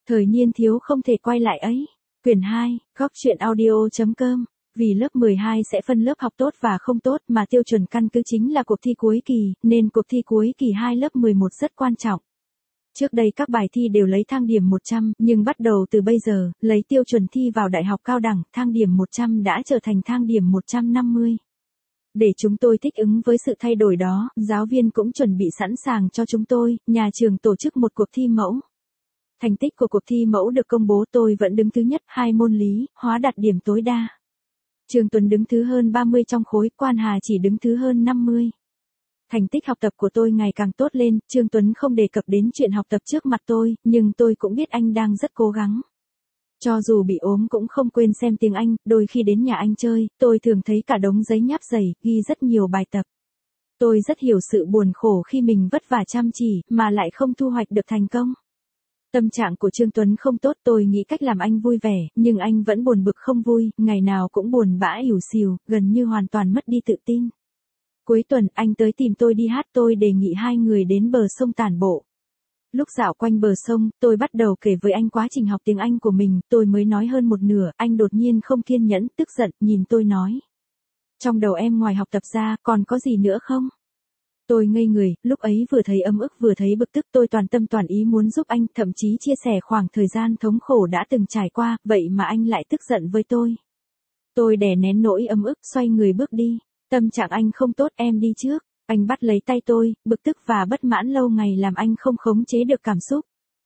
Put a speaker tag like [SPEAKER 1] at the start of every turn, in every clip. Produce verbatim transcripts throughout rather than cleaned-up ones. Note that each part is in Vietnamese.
[SPEAKER 1] Thời niên thiếu không thể quay lại ấy. Quyển hai, góc truyện audio.com. Vì lớp mười hai sẽ phân lớp học tốt và không tốt mà tiêu chuẩn căn cứ chính là cuộc thi cuối kỳ, nên cuộc thi cuối kỳ hai lớp mười một rất quan trọng. Trước đây các bài thi đều lấy thang điểm một trăm, nhưng bắt đầu từ bây giờ, lấy tiêu chuẩn thi vào đại học cao đẳng, thang điểm một trăm đã trở thành thang điểm một trăm năm mươi. Để chúng tôi thích ứng với sự thay đổi đó, giáo viên cũng chuẩn bị sẵn sàng cho chúng tôi, nhà trường tổ chức một cuộc thi mẫu. Thành tích của cuộc thi mẫu được công bố, tôi vẫn đứng thứ nhất, hai môn lý, hóa đạt điểm tối đa. Trương Tuấn đứng thứ hơn ba mươi trong khối, Quan Hà chỉ đứng thứ hơn năm mươi. Thành tích học tập của tôi ngày càng tốt lên, Trương Tuấn không đề cập đến chuyện học tập trước mặt tôi, nhưng tôi cũng biết anh đang rất cố gắng. Cho dù bị ốm cũng không quên xem tiếng Anh, đôi khi đến nhà anh chơi, tôi thường thấy cả đống giấy nháp dày, ghi rất nhiều bài tập. Tôi rất hiểu sự buồn khổ khi mình vất vả chăm chỉ, mà lại không thu hoạch được thành công. Tâm trạng của Trương Tuấn không tốt, tôi nghĩ cách làm anh vui vẻ, nhưng anh vẫn buồn bực không vui, ngày nào cũng buồn bã ỉu xìu, gần như hoàn toàn mất đi tự tin. Cuối tuần, anh tới tìm tôi đi hát, tôi đề nghị hai người đến bờ sông tản bộ. Lúc dạo quanh bờ sông, tôi bắt đầu kể với anh quá trình học tiếng Anh của mình, tôi mới nói hơn một nửa, anh đột nhiên không kiên nhẫn, tức giận, nhìn tôi nói. Trong đầu em ngoài học tập ra, còn có gì nữa không? Tôi ngây người, lúc ấy vừa thấy ấm ức vừa thấy bực tức, tôi toàn tâm toàn ý muốn giúp anh, thậm chí chia sẻ khoảng thời gian thống khổ đã từng trải qua, vậy mà anh lại tức giận với tôi. Tôi đè nén nỗi ấm ức, xoay người bước đi. Tâm trạng anh không tốt, em đi trước. Anh bắt lấy tay tôi, bực tức và bất mãn lâu ngày làm anh không khống chế được cảm xúc.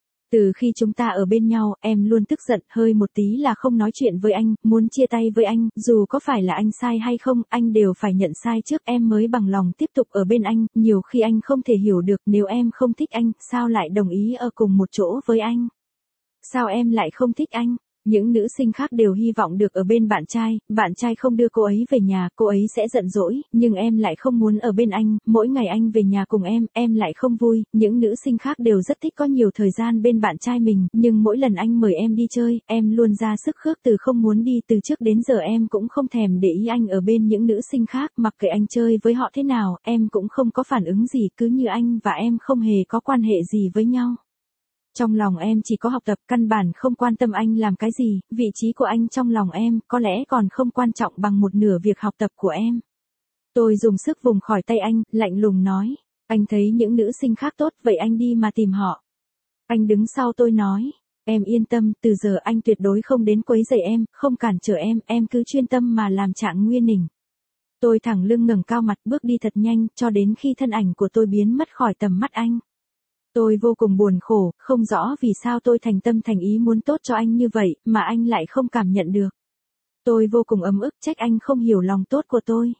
[SPEAKER 1] Từ khi chúng ta ở bên nhau, em luôn tức giận, hơi một tí là không nói chuyện với anh, muốn chia tay với anh, dù có phải là anh sai hay không, anh đều phải nhận sai trước em mới bằng lòng tiếp tục ở bên anh, nhiều khi anh không thể hiểu được nếu em không thích anh, sao lại đồng ý ở cùng một chỗ với anh? Sao em lại không thích anh? Những nữ sinh khác đều hy vọng được ở bên bạn trai, bạn trai không đưa cô ấy về nhà, cô ấy sẽ giận dỗi, nhưng em lại không muốn ở bên anh, mỗi ngày anh về nhà cùng em, em lại không vui, những nữ sinh khác đều rất thích có nhiều thời gian bên bạn trai mình, nhưng mỗi lần anh mời em đi chơi, em luôn ra sức khước từ không muốn đi, từ trước đến giờ em cũng không thèm để ý anh ở bên những nữ sinh khác, mặc kệ anh chơi với họ thế nào, em cũng không có phản ứng gì, cứ như anh và em không hề có quan hệ gì với nhau. Trong lòng em chỉ có học tập, căn bản không quan tâm anh làm cái gì, vị trí của anh trong lòng em, có lẽ còn không quan trọng bằng một nửa việc học tập của em. Tôi dùng sức vùng khỏi tay anh, lạnh lùng nói, anh thấy những nữ sinh khác tốt, vậy anh đi mà tìm họ. Anh đứng sau tôi nói, em yên tâm, từ giờ anh tuyệt đối không đến quấy rầy em, không cản trở em, em cứ chuyên tâm mà làm Trạng Nguyên Ninh. Tôi thẳng lưng ngẩng cao mặt bước đi thật nhanh, cho đến khi thân ảnh của tôi biến mất khỏi tầm mắt anh. Tôi vô cùng buồn khổ, không rõ vì sao tôi thành tâm thành ý muốn tốt cho anh như vậy, mà anh lại không cảm nhận được. Tôi vô cùng ấm ức, trách anh không hiểu lòng tốt của tôi.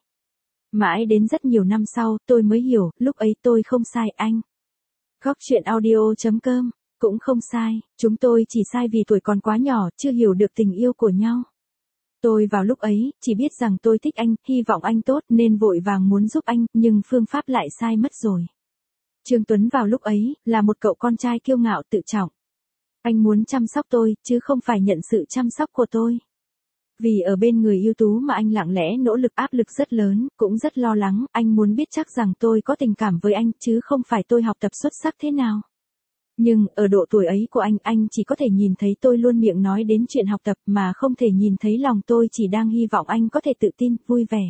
[SPEAKER 1] Mãi đến rất nhiều năm sau, tôi mới hiểu, lúc ấy tôi không sai anh. Góc truyện audio.com, cũng không sai, chúng tôi chỉ sai vì tuổi còn quá nhỏ, chưa hiểu được tình yêu của nhau. Tôi vào lúc ấy, chỉ biết rằng tôi thích anh, hy vọng anh tốt nên vội vàng muốn giúp anh, nhưng phương pháp lại sai mất rồi. Trương Tuấn vào lúc ấy, là một cậu con trai kiêu ngạo tự trọng. Anh muốn chăm sóc tôi, chứ không phải nhận sự chăm sóc của tôi. Vì ở bên người ưu tú mà anh lặng lẽ nỗ lực, áp lực rất lớn, cũng rất lo lắng, anh muốn biết chắc rằng tôi có tình cảm với anh, chứ không phải tôi học tập xuất sắc thế nào. Nhưng, ở độ tuổi ấy của anh, anh chỉ có thể nhìn thấy tôi luôn miệng nói đến chuyện học tập mà không thể nhìn thấy lòng tôi chỉ đang hy vọng anh có thể tự tin, vui vẻ.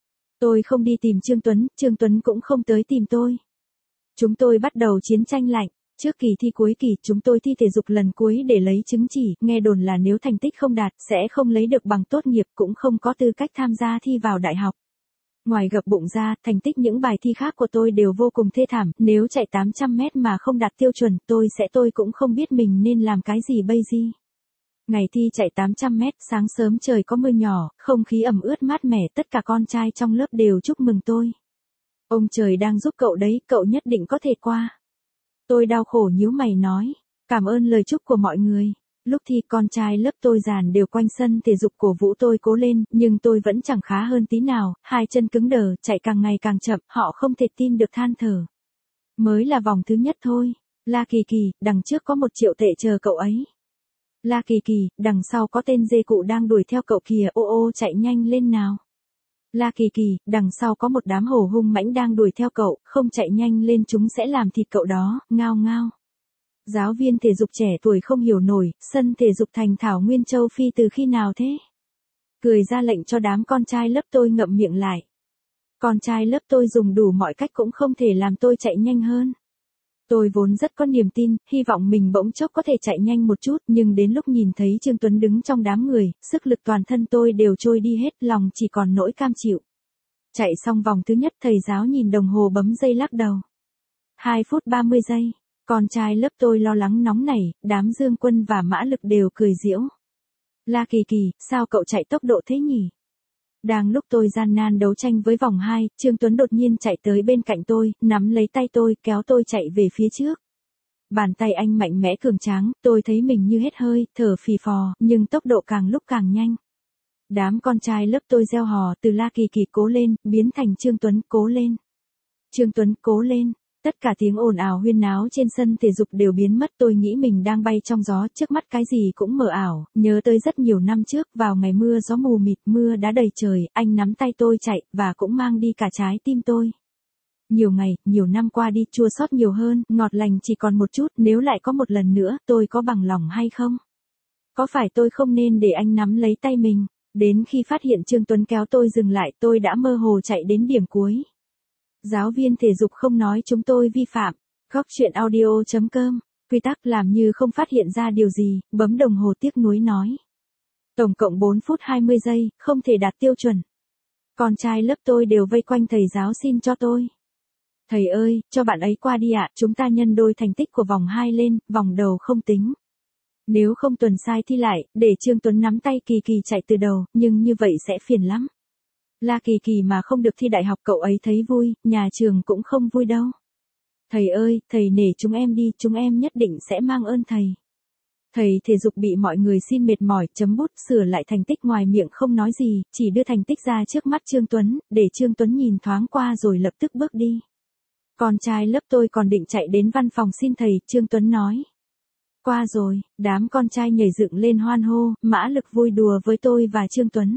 [SPEAKER 1] Tôi không đi tìm Trương Tuấn, Trương Tuấn cũng không tới tìm tôi. Chúng tôi bắt đầu chiến tranh lạnh. Trước kỳ thi cuối kỳ, chúng tôi thi thể dục lần cuối để lấy chứng chỉ, nghe đồn là nếu thành tích không đạt, sẽ không lấy được bằng tốt nghiệp, cũng không có tư cách tham gia thi vào đại học. Ngoài gập bụng ra, thành tích những bài thi khác của tôi đều vô cùng thê thảm, nếu chạy tám trăm mét mà không đạt tiêu chuẩn, tôi sẽ tôi cũng không biết mình nên làm cái gì bây giờ. Ngày thi chạy tám trăm mét, sáng sớm trời có mưa nhỏ, không khí ẩm ướt mát mẻ, tất cả con trai trong lớp đều chúc mừng tôi. Ông trời đang giúp cậu đấy, cậu nhất định có thể qua. Tôi đau khổ nhíu mày nói, cảm ơn lời chúc của mọi người. Lúc thi con trai lớp tôi dàn đều quanh sân thể dục cổ vũ tôi cố lên, nhưng tôi vẫn chẳng khá hơn tí nào, hai chân cứng đờ, chạy càng ngày càng chậm, họ không thể tin được than thở. Mới là vòng thứ nhất thôi. La Kỳ Kỳ, đằng trước có một triệu tệ chờ cậu ấy. La Kỳ Kỳ, đằng sau có tên dê cụ đang đuổi theo cậu kìa, ô ô chạy nhanh lên nào. La Kỳ Kỳ, đằng sau có một đám hổ hung mãnh đang đuổi theo cậu, không chạy nhanh lên chúng sẽ làm thịt cậu đó, ngao ngao. Giáo viên thể dục trẻ tuổi không hiểu nổi, sân thể dục thành Thảo Nguyên Châu Phi từ khi nào thế? Cười ra lệnh cho đám con trai lớp tôi ngậm miệng lại. Con trai lớp tôi dùng đủ mọi cách cũng không thể làm tôi chạy nhanh hơn. Tôi vốn rất có niềm tin, hy vọng mình bỗng chốc có thể chạy nhanh một chút, nhưng đến lúc nhìn thấy Trương Tuấn đứng trong đám người, sức lực toàn thân tôi đều trôi đi hết, lòng chỉ còn nỗi cam chịu. Chạy xong vòng thứ nhất, thầy giáo nhìn đồng hồ bấm giây lắc đầu. hai phút ba mươi giây, con trai lớp tôi lo lắng nóng nảy, đám Dương Quân và Mã Lực đều cười giễu. La Kỳ Kỳ, sao cậu chạy tốc độ thế nhỉ? Đang lúc tôi gian nan đấu tranh với vòng hai, Trương Tuấn đột nhiên chạy tới bên cạnh tôi, nắm lấy tay tôi, kéo tôi chạy về phía trước. Bàn tay anh mạnh mẽ cường tráng, tôi thấy mình như hết hơi, thở phì phò, nhưng tốc độ càng lúc càng nhanh. Đám con trai lớp tôi reo hò từ La Kỳ Kỳ cố lên, biến thành Trương Tuấn cố lên. Trương Tuấn cố lên. Tất cả tiếng ồn ào huyên náo trên sân thể dục đều biến mất, tôi nghĩ mình đang bay trong gió, trước mắt cái gì cũng mờ ảo, nhớ tới rất nhiều năm trước, vào ngày mưa gió mù mịt, mưa đá đầy trời, anh nắm tay tôi chạy, và cũng mang đi cả trái tim tôi. Nhiều ngày, nhiều năm qua đi, chua xót nhiều hơn, ngọt lành chỉ còn một chút, nếu lại có một lần nữa, tôi có bằng lòng hay không? Có phải tôi không nên để anh nắm lấy tay mình? Đến khi phát hiện Trương Tuấn kéo tôi dừng lại, tôi đã mơ hồ chạy đến điểm cuối. Giáo viên thể dục không nói chúng tôi vi phạm. Góc chuyện audio chấm com. Quy tắc làm như không phát hiện ra điều gì, bấm đồng hồ tiếc nuối nói. Tổng cộng bốn phút hai mươi giây, không thể đạt tiêu chuẩn. Con trai lớp tôi đều vây quanh thầy giáo xin cho tôi. Thầy ơi, cho bạn ấy qua đi ạ, chúng ta nhân đôi thành tích của vòng hai lên, vòng đầu không tính. Nếu không tuần sai thi lại, để Trương Tuấn nắm tay Kỳ Kỳ chạy từ đầu, nhưng như vậy sẽ phiền lắm. La Kỳ Kỳ mà không được thi đại học cậu ấy thấy vui, nhà trường cũng không vui đâu. Thầy ơi, thầy nể chúng em đi, chúng em nhất định sẽ mang ơn thầy. Thầy thể dục bị mọi người xin mệt mỏi, chấm bút, sửa lại thành tích ngoài miệng không nói gì, chỉ đưa thành tích ra trước mắt Trương Tuấn, để Trương Tuấn nhìn thoáng qua rồi lập tức bước đi. Con trai lớp tôi còn định chạy đến văn phòng xin thầy, Trương Tuấn nói. Qua rồi, đám con trai nhảy dựng lên hoan hô, Mã Lực vui đùa với tôi và Trương Tuấn.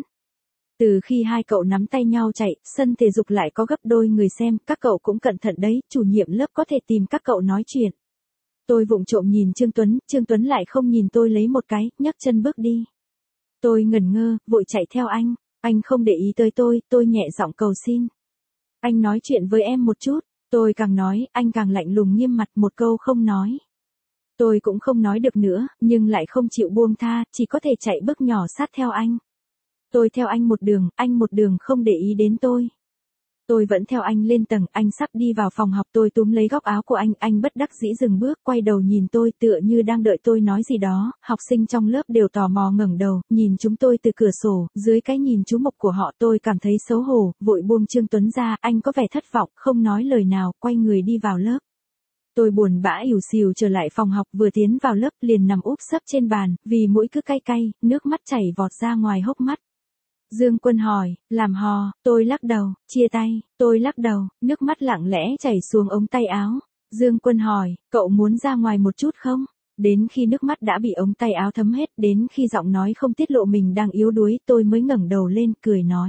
[SPEAKER 1] Từ khi hai cậu nắm tay nhau chạy, sân thể dục lại có gấp đôi người xem, các cậu cũng cẩn thận đấy, chủ nhiệm lớp có thể tìm các cậu nói chuyện. Tôi vụng trộm nhìn Trương Tuấn, Trương Tuấn lại không nhìn tôi lấy một cái, nhấc chân bước đi. Tôi ngẩn ngơ, vội chạy theo anh, anh không để ý tới tôi, tôi nhẹ giọng cầu xin. Anh nói chuyện với em một chút, tôi càng nói, anh càng lạnh lùng nghiêm mặt, một câu không nói. Tôi cũng không nói được nữa, nhưng lại không chịu buông tha, chỉ có thể chạy bước nhỏ sát theo anh. Tôi theo anh một đường, anh một đường không để ý đến tôi. Tôi vẫn theo anh lên tầng, anh sắp đi vào phòng học, tôi túm lấy góc áo của anh, anh bất đắc dĩ dừng bước, quay đầu nhìn tôi tựa như đang đợi tôi nói gì đó, học sinh trong lớp đều tò mò ngẩng đầu, nhìn chúng tôi từ cửa sổ, dưới cái nhìn chú mục của họ tôi cảm thấy xấu hổ, vội buông Trương Tuấn ra, anh có vẻ thất vọng, không nói lời nào, quay người đi vào lớp. Tôi buồn bã ỉu xìu trở lại phòng học, vừa tiến vào lớp liền nằm úp sấp trên bàn, vì mũi cứ cay cay, nước mắt chảy vọt ra ngoài hốc mắt. Dương Quân hỏi, làm hò, tôi lắc đầu, chia tay, tôi lắc đầu, nước mắt lặng lẽ chảy xuống ống tay áo. Dương Quân hỏi, cậu muốn ra ngoài một chút không? Đến khi nước mắt đã bị ống tay áo thấm hết, đến khi giọng nói không tiết lộ mình đang yếu đuối, tôi mới ngẩng đầu lên, cười nói.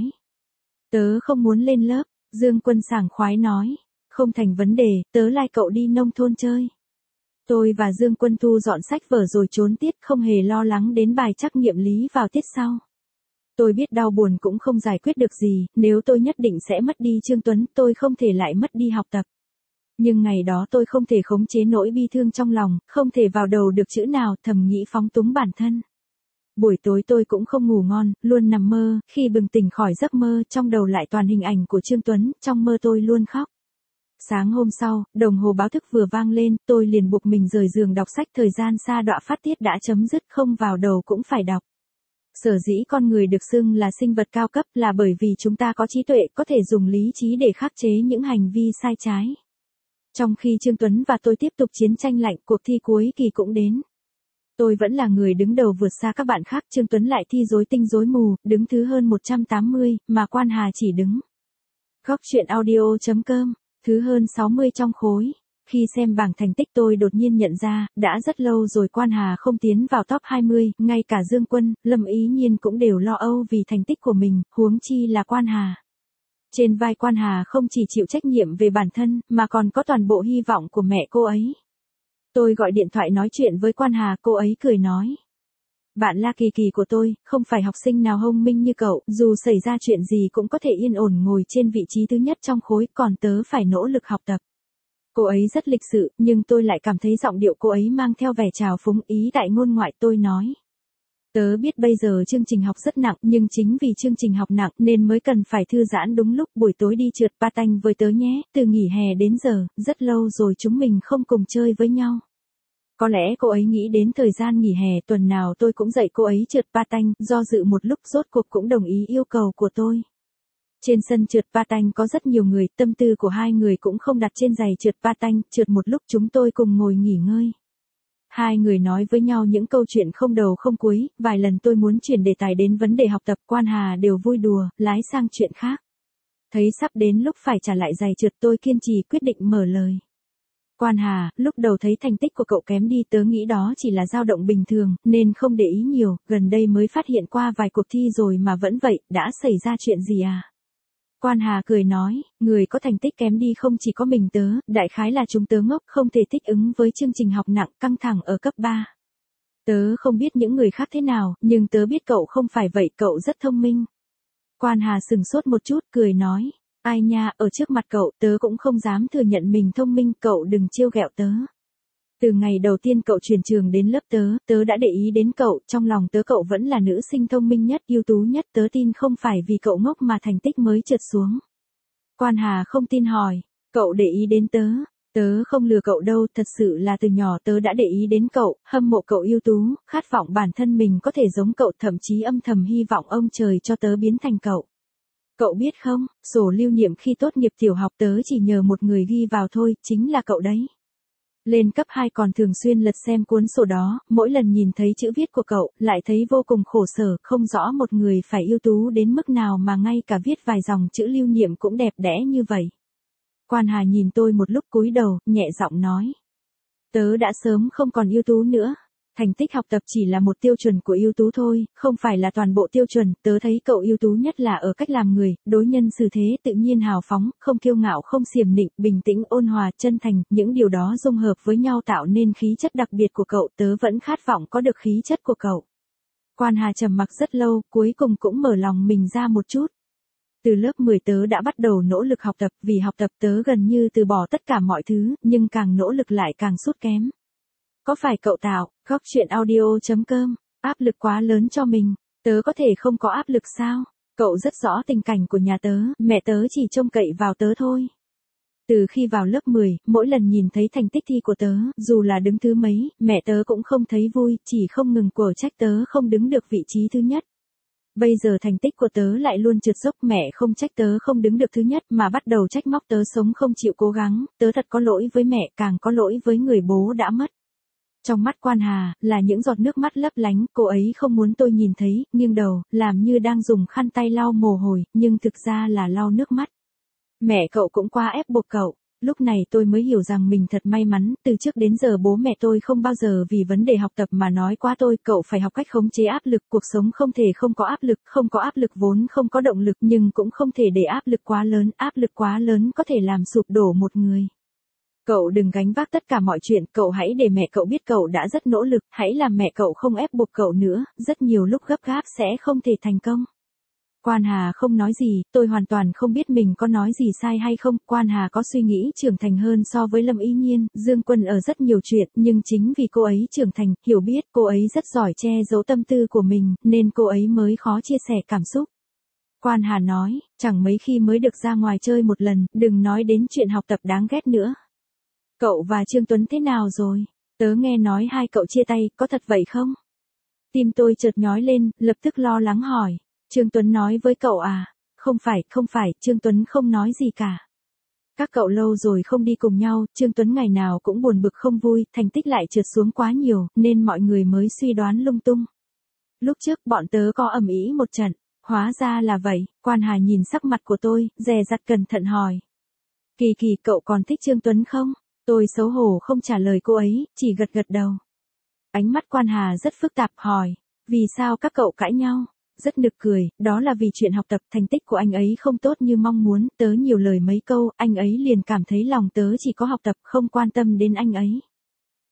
[SPEAKER 1] Tớ không muốn lên lớp, Dương Quân sảng khoái nói. Không thành vấn đề, tớ lai cậu đi nông thôn chơi. Tôi và Dương Quân thu dọn sách vở rồi trốn tiết, không hề lo lắng đến bài trắc nghiệm lý vào tiết sau. Tôi biết đau buồn cũng không giải quyết được gì, nếu tôi nhất định sẽ mất đi Trương Tuấn, tôi không thể lại mất đi học tập. Nhưng ngày đó tôi không thể khống chế nỗi bi thương trong lòng, không thể vào đầu được chữ nào, thầm nghĩ phóng túng bản thân. Buổi tối tôi cũng không ngủ ngon, luôn nằm mơ, khi bừng tỉnh khỏi giấc mơ, trong đầu lại toàn hình ảnh của Trương Tuấn, trong mơ tôi luôn khóc. Sáng hôm sau, đồng hồ báo thức vừa vang lên, tôi liền buộc mình rời giường đọc sách, thời gian sa đọa phát tiết đã chấm dứt, không vào đầu cũng phải đọc. Sở dĩ con người được xưng là sinh vật cao cấp là bởi vì chúng ta có trí tuệ, có thể dùng lý trí để khắc chế những hành vi sai trái. Trong khi Trương Tuấn và tôi tiếp tục chiến tranh lạnh, cuộc thi cuối kỳ cũng đến. Tôi vẫn là người đứng đầu vượt xa các bạn khác, Trương Tuấn lại thi rối tinh rối mù, đứng thứ hơn một trăm tám mươi, mà Quan Hà chỉ đứng. Góc chuyện audio chấm com, thứ hơn sáu mươi trong khối. Khi xem bảng thành tích tôi đột nhiên nhận ra, đã rất lâu rồi Quan Hà không tiến vào top hai mươi, ngay cả Dương Quân, Lâm Ý Nhiên cũng đều lo âu vì thành tích của mình, huống chi là Quan Hà. Trên vai Quan Hà không chỉ chịu trách nhiệm về bản thân, mà còn có toàn bộ hy vọng của mẹ cô ấy. Tôi gọi điện thoại nói chuyện với Quan Hà, cô ấy cười nói. Bạn La Kỳ Kỳ của tôi, không phải học sinh nào thông minh như cậu, dù xảy ra chuyện gì cũng có thể yên ổn ngồi trên vị trí thứ nhất trong khối, còn tớ phải nỗ lực học tập. Cô ấy rất lịch sự, nhưng tôi lại cảm thấy giọng điệu cô ấy mang theo vẻ trào phúng ý đại ngôn ngoại. Tôi nói. Tớ biết bây giờ chương trình học rất nặng, nhưng chính vì chương trình học nặng nên mới cần phải thư giãn đúng lúc. Buổi tối đi trượt patin với tớ nhé, từ nghỉ hè đến giờ, rất lâu rồi chúng mình không cùng chơi với nhau. Có lẽ cô ấy nghĩ đến thời gian nghỉ hè, tuần nào tôi cũng dạy cô ấy trượt patin, do dự một lúc rốt cuộc cũng đồng ý yêu cầu của tôi. Trên sân trượt patin có rất nhiều người, tâm tư của hai người cũng không đặt trên giày trượt patin, trượt một lúc chúng tôi cùng ngồi nghỉ ngơi. Hai người nói với nhau những câu chuyện không đầu không cuối, vài lần tôi muốn chuyển đề tài đến vấn đề học tập, Quan Hà đều vui đùa, lái sang chuyện khác. Thấy sắp đến lúc phải trả lại giày trượt, tôi kiên trì quyết định mở lời. Quan Hà, lúc đầu thấy thành tích của cậu kém đi, tớ nghĩ đó chỉ là dao động bình thường, nên không để ý nhiều, gần đây mới phát hiện qua vài cuộc thi rồi mà vẫn vậy, đã xảy ra chuyện gì à? Quan Hà cười nói, người có thành tích kém đi không chỉ có mình tớ, đại khái là chúng tớ ngốc, không thể thích ứng với chương trình học nặng, căng thẳng ở cấp ba. Tớ không biết những người khác thế nào, nhưng tớ biết cậu không phải vậy, cậu rất thông minh. Quan Hà sừng sốt một chút, cười nói, ai nha, ở trước mặt cậu, tớ cũng không dám thừa nhận mình thông minh, cậu đừng trêu ghẹo tớ. Từ ngày đầu tiên cậu chuyển trường đến lớp tớ, tớ đã để ý đến cậu, trong lòng tớ cậu vẫn là nữ sinh thông minh nhất, ưu tú nhất, tớ tin không phải vì cậu ngốc mà thành tích mới trượt xuống. Quan Hà không tin hỏi, cậu để ý đến tớ, tớ không lừa cậu đâu, thật sự là từ nhỏ tớ đã để ý đến cậu, hâm mộ cậu ưu tú, khát vọng bản thân mình có thể giống cậu, thậm chí âm thầm hy vọng ông trời cho tớ biến thành cậu. Cậu biết không, sổ lưu niệm khi tốt nghiệp tiểu học tớ chỉ nhờ một người ghi vào thôi, chính là cậu đấy. Lên cấp hai còn thường xuyên lật xem cuốn sổ đó, mỗi lần nhìn thấy chữ viết của cậu, lại thấy vô cùng khổ sở, không rõ một người phải ưu tú đến mức nào mà ngay cả viết vài dòng chữ lưu niệm cũng đẹp đẽ như vậy. Quan Hà nhìn tôi một lúc cúi đầu, nhẹ giọng nói. Tớ đã sớm không còn ưu tú nữa. Thành tích học tập chỉ là một tiêu chuẩn của ưu tú thôi, không phải là toàn bộ tiêu chuẩn, tớ thấy cậu ưu tú nhất là ở cách làm người, đối nhân xử thế tự nhiên hào phóng, không kiêu ngạo không xiềm nịnh, bình tĩnh ôn hòa, chân thành, những điều đó dung hợp với nhau tạo nên khí chất đặc biệt của cậu, tớ vẫn khát vọng có được khí chất của cậu. Quan Hà trầm mặc rất lâu, cuối cùng cũng mở lòng mình ra một chút. Từ lớp mười tớ đã bắt đầu nỗ lực học tập, vì học tập tớ gần như từ bỏ tất cả mọi thứ, nhưng càng nỗ lực lại càng sút kém. Có phải cậu tạo, góc chuyện audio chấm com, áp lực quá lớn cho mình, tớ có thể không có áp lực sao? Cậu rất rõ tình cảnh của nhà tớ, mẹ tớ chỉ trông cậy vào tớ thôi. Từ khi vào lớp mười, mỗi lần nhìn thấy thành tích thi của tớ, dù là đứng thứ mấy, mẹ tớ cũng không thấy vui, chỉ không ngừng quở trách tớ không đứng được vị trí thứ nhất. Bây giờ thành tích của tớ lại luôn trượt dốc, mẹ không trách tớ không đứng được thứ nhất mà bắt đầu trách móc tớ sống không chịu cố gắng, tớ thật có lỗi với mẹ, càng có lỗi với người bố đã mất. Trong mắt Quan Hà, là những giọt nước mắt lấp lánh, cô ấy không muốn tôi nhìn thấy, nghiêng đầu, làm như đang dùng khăn tay lau mồ hôi, nhưng thực ra là lau nước mắt. Mẹ cậu cũng quá ép buộc cậu. Lúc này tôi mới hiểu rằng mình thật may mắn, từ trước đến giờ bố mẹ tôi không bao giờ vì vấn đề học tập mà nói quá tôi, cậu phải học cách khống chế áp lực, cuộc sống không thể không có áp lực, không có áp lực vốn không có động lực, nhưng cũng không thể để áp lực quá lớn, áp lực quá lớn có thể làm sụp đổ một người. Cậu đừng gánh vác tất cả mọi chuyện, cậu hãy để mẹ cậu biết cậu đã rất nỗ lực, hãy làm mẹ cậu không ép buộc cậu nữa, rất nhiều lúc gấp gáp sẽ không thể thành công. Quan Hà không nói gì, tôi hoàn toàn không biết mình có nói gì sai hay không, Quan Hà có suy nghĩ trưởng thành hơn so với Lâm Ý Nhiên, Dương Quân ở rất nhiều chuyện, nhưng chính vì cô ấy trưởng thành, hiểu biết, cô ấy rất giỏi che giấu tâm tư của mình, nên cô ấy mới khó chia sẻ cảm xúc. Quan Hà nói, chẳng mấy khi mới được ra ngoài chơi một lần, đừng nói đến chuyện học tập đáng ghét nữa. Cậu và Trương Tuấn thế nào rồi? Tớ nghe nói hai cậu chia tay, có thật vậy không? Tim tôi chợt nhói lên, lập tức lo lắng hỏi. Trương Tuấn nói với cậu à? Không phải, không phải, Trương Tuấn không nói gì cả. Các cậu lâu rồi không đi cùng nhau, Trương Tuấn ngày nào cũng buồn bực không vui, thành tích lại trượt xuống quá nhiều, nên mọi người mới suy đoán lung tung. Lúc trước bọn tớ có ầm ĩ một trận, hóa ra là vậy, Quan Hà nhìn sắc mặt của tôi, dè dặt cẩn thận hỏi. Kỳ Kỳ, cậu còn thích Trương Tuấn không? Tôi xấu hổ không trả lời cô ấy, chỉ gật gật đầu. Ánh mắt Quan Hà rất phức tạp hỏi, vì sao các cậu cãi nhau? Rất nực cười, đó là vì chuyện học tập, thành tích của anh ấy không tốt như mong muốn, tớ nhiều lời mấy câu, anh ấy liền cảm thấy lòng tớ chỉ có học tập, không quan tâm đến anh ấy.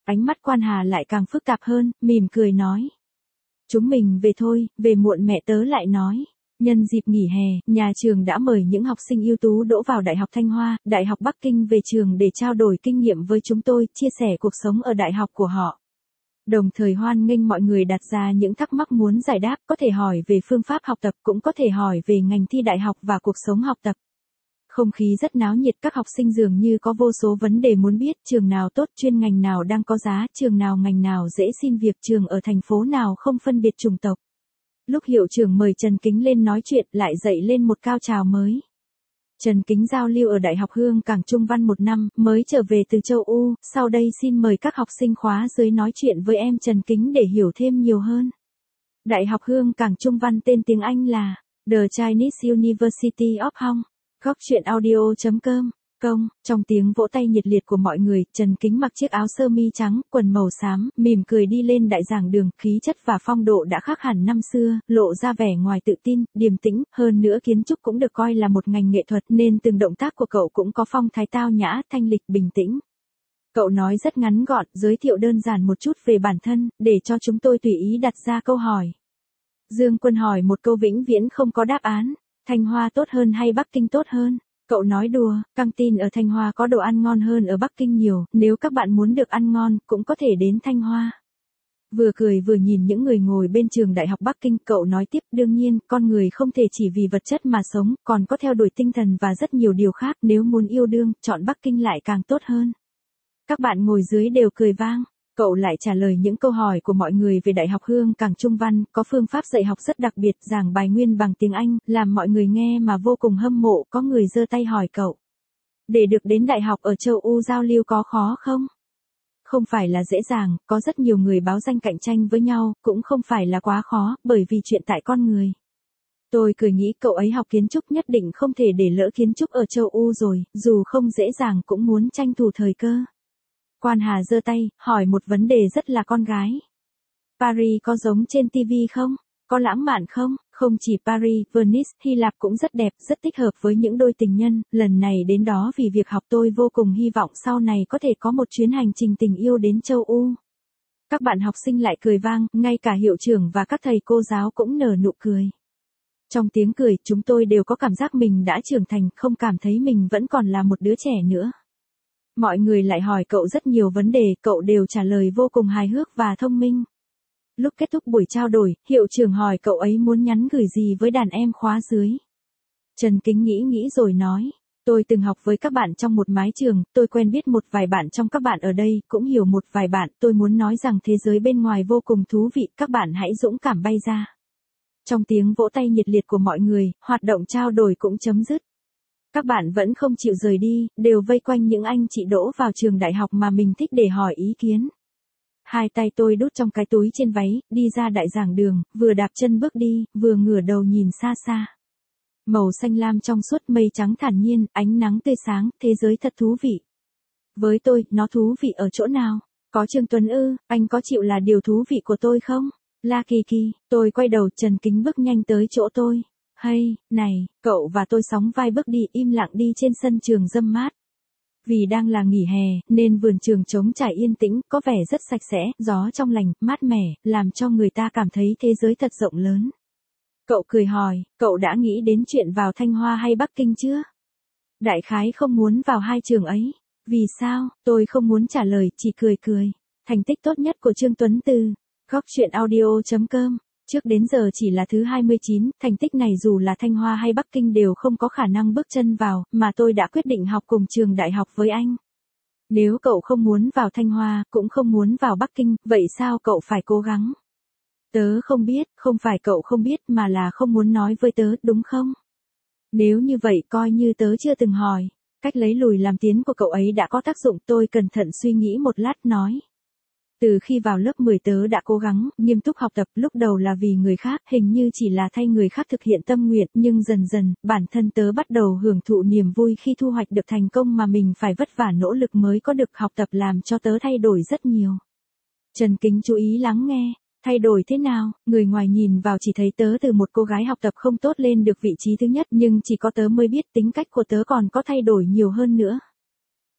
[SPEAKER 1] Ánh mắt Quan Hà lại càng phức tạp hơn, mỉm cười nói. Chúng mình về thôi, về muộn mẹ tớ lại nói. Nhân dịp nghỉ hè, nhà trường đã mời những học sinh ưu tú đỗ vào Đại học Thanh Hoa, Đại học Bắc Kinh về trường để trao đổi kinh nghiệm với chúng tôi, chia sẻ cuộc sống ở đại học của họ. Đồng thời hoan nghênh mọi người đặt ra những thắc mắc muốn giải đáp, có thể hỏi về phương pháp học tập, cũng có thể hỏi về ngành thi đại học và cuộc sống học tập. Không khí rất náo nhiệt, các học sinh dường như có vô số vấn đề muốn biết, trường nào tốt, chuyên ngành nào đang có giá, trường nào ngành nào dễ xin việc, trường ở thành phố nào không phân biệt chủng tộc. Lúc hiệu trưởng mời Trần Kính lên nói chuyện, lại dậy lên một cao trào mới. Trần Kính giao lưu ở Đại học Hương Cảng Trung Văn một năm, mới trở về từ châu Âu, sau đây xin mời các học sinh khóa dưới nói chuyện với em Trần Kính để hiểu thêm nhiều hơn. Đại học Hương Cảng Trung Văn tên tiếng Anh là The Chinese University of Hong. Góc chuyện audio chấm com. Công, trong tiếng vỗ tay nhiệt liệt của mọi người, Trần Kính mặc chiếc áo sơ mi trắng, quần màu xám, mỉm cười đi lên đại giảng đường, khí chất và phong độ đã khác hẳn năm xưa, lộ ra vẻ ngoài tự tin, điềm tĩnh, hơn nữa kiến trúc cũng được coi là một ngành nghệ thuật nên từng động tác của cậu cũng có phong thái tao nhã, thanh lịch, bình tĩnh. Cậu nói rất ngắn gọn, giới thiệu đơn giản một chút về bản thân, để cho chúng tôi tùy ý đặt ra câu hỏi. Dương Quân hỏi một câu vĩnh viễn không có đáp án, Thanh Hoa tốt hơn hay Bắc Kinh tốt hơn? Cậu nói đùa, căng tin ở Thanh Hoa có đồ ăn ngon hơn ở Bắc Kinh nhiều, nếu các bạn muốn được ăn ngon, cũng có thể đến Thanh Hoa. Vừa cười vừa nhìn những người ngồi bên trường Đại học Bắc Kinh, cậu nói tiếp, đương nhiên, con người không thể chỉ vì vật chất mà sống, còn có theo đuổi tinh thần và rất nhiều điều khác, nếu muốn yêu đương, chọn Bắc Kinh lại càng tốt hơn. Các bạn ngồi dưới đều cười vang. Cậu lại trả lời những câu hỏi của mọi người về Đại học Hương Cảng Trung Văn, có phương pháp dạy học rất đặc biệt, giảng bài nguyên bằng tiếng Anh, làm mọi người nghe mà vô cùng hâm mộ, có người giơ tay hỏi cậu. Để được đến đại học ở châu Âu giao lưu có khó không? Không phải là dễ dàng, có rất nhiều người báo danh cạnh tranh với nhau, cũng không phải là quá khó, bởi vì chuyện tại con người. Tôi cười nghĩ cậu ấy học kiến trúc nhất định không thể để lỡ kiến trúc ở châu Âu rồi, dù không dễ dàng cũng muốn tranh thủ thời cơ. Quan Hà giơ tay, hỏi một vấn đề rất là con gái. Paris có giống trên ti vi không? Có lãng mạn không? Không chỉ Paris, Venice, Hy Lạp cũng rất đẹp, rất thích hợp với những đôi tình nhân, lần này đến đó vì việc học tôi vô cùng hy vọng sau này có thể có một chuyến hành trình tình yêu đến châu Âu. Các bạn học sinh lại cười vang, ngay cả hiệu trưởng và các thầy cô giáo cũng nở nụ cười. Trong tiếng cười, chúng tôi đều có cảm giác mình đã trưởng thành, không cảm thấy mình vẫn còn là một đứa trẻ nữa. Mọi người lại hỏi cậu rất nhiều vấn đề, cậu đều trả lời vô cùng hài hước và thông minh. Lúc kết thúc buổi trao đổi, hiệu trưởng hỏi cậu ấy muốn nhắn gửi gì với đàn em khóa dưới. Trần Kính nghĩ nghĩ rồi nói, tôi từng học với các bạn trong một mái trường, tôi quen biết một vài bạn trong các bạn ở đây, cũng hiểu một vài bạn, tôi muốn nói rằng thế giới bên ngoài vô cùng thú vị, các bạn hãy dũng cảm bay ra. Trong tiếng vỗ tay nhiệt liệt của mọi người, hoạt động trao đổi cũng chấm dứt. Các bạn vẫn không chịu rời đi, đều vây quanh những anh chị đỗ vào trường đại học mà mình thích để hỏi ý kiến. Hai tay tôi đút trong cái túi trên váy, đi ra đại giảng đường, vừa đạp chân bước đi, vừa ngửa đầu nhìn xa xa. Màu xanh lam trong suốt, mây trắng thản nhiên, ánh nắng tươi sáng, thế giới thật thú vị. Với tôi, nó thú vị ở chỗ nào? Có Trương Tuấn ư, anh có chịu là điều thú vị của tôi không? La Kỳ Kỳ, tôi quay đầu, Trần Kính bước nhanh tới chỗ tôi. Hay, này, cậu và tôi sóng vai bước đi im lặng đi trên sân trường râm mát. Vì đang là nghỉ hè, nên vườn trường trống trải yên tĩnh, có vẻ rất sạch sẽ, gió trong lành, mát mẻ, làm cho người ta cảm thấy thế giới thật rộng lớn. Cậu cười hỏi, cậu đã nghĩ đến chuyện vào Thanh Hoa hay Bắc Kinh chưa? Đại khái không muốn vào hai trường ấy. Vì sao? Tôi không muốn trả lời, chỉ cười cười. Thành tích tốt nhất của Trương Tuấn từ góc chuyện audio chấm com. Trước đến giờ chỉ là thứ hai mươi chín, thành tích này dù là Thanh Hoa hay Bắc Kinh đều không có khả năng bước chân vào, mà tôi đã quyết định học cùng trường đại học với anh. Nếu cậu không muốn vào Thanh Hoa, cũng không muốn vào Bắc Kinh, vậy sao cậu phải cố gắng? Tớ không biết, không phải cậu không biết mà là không muốn nói với tớ, đúng không? Nếu như vậy coi như tớ chưa từng hỏi. Cách lấy lùi làm tiến của cậu ấy đã có tác dụng, tôi cẩn thận suy nghĩ một lát nói. Từ khi vào lớp mười tớ đã cố gắng, nghiêm túc học tập, lúc đầu là vì người khác, hình như chỉ là thay người khác thực hiện tâm nguyện, nhưng dần dần, bản thân tớ bắt đầu hưởng thụ niềm vui khi thu hoạch được thành công mà mình phải vất vả nỗ lực mới có được, học tập làm cho tớ thay đổi rất nhiều. Trần Kính chú ý lắng nghe, thay đổi thế nào, người ngoài nhìn vào chỉ thấy tớ từ một cô gái học tập không tốt lên được vị trí thứ nhất, nhưng chỉ có tớ mới biết tính cách của tớ còn có thay đổi nhiều hơn nữa.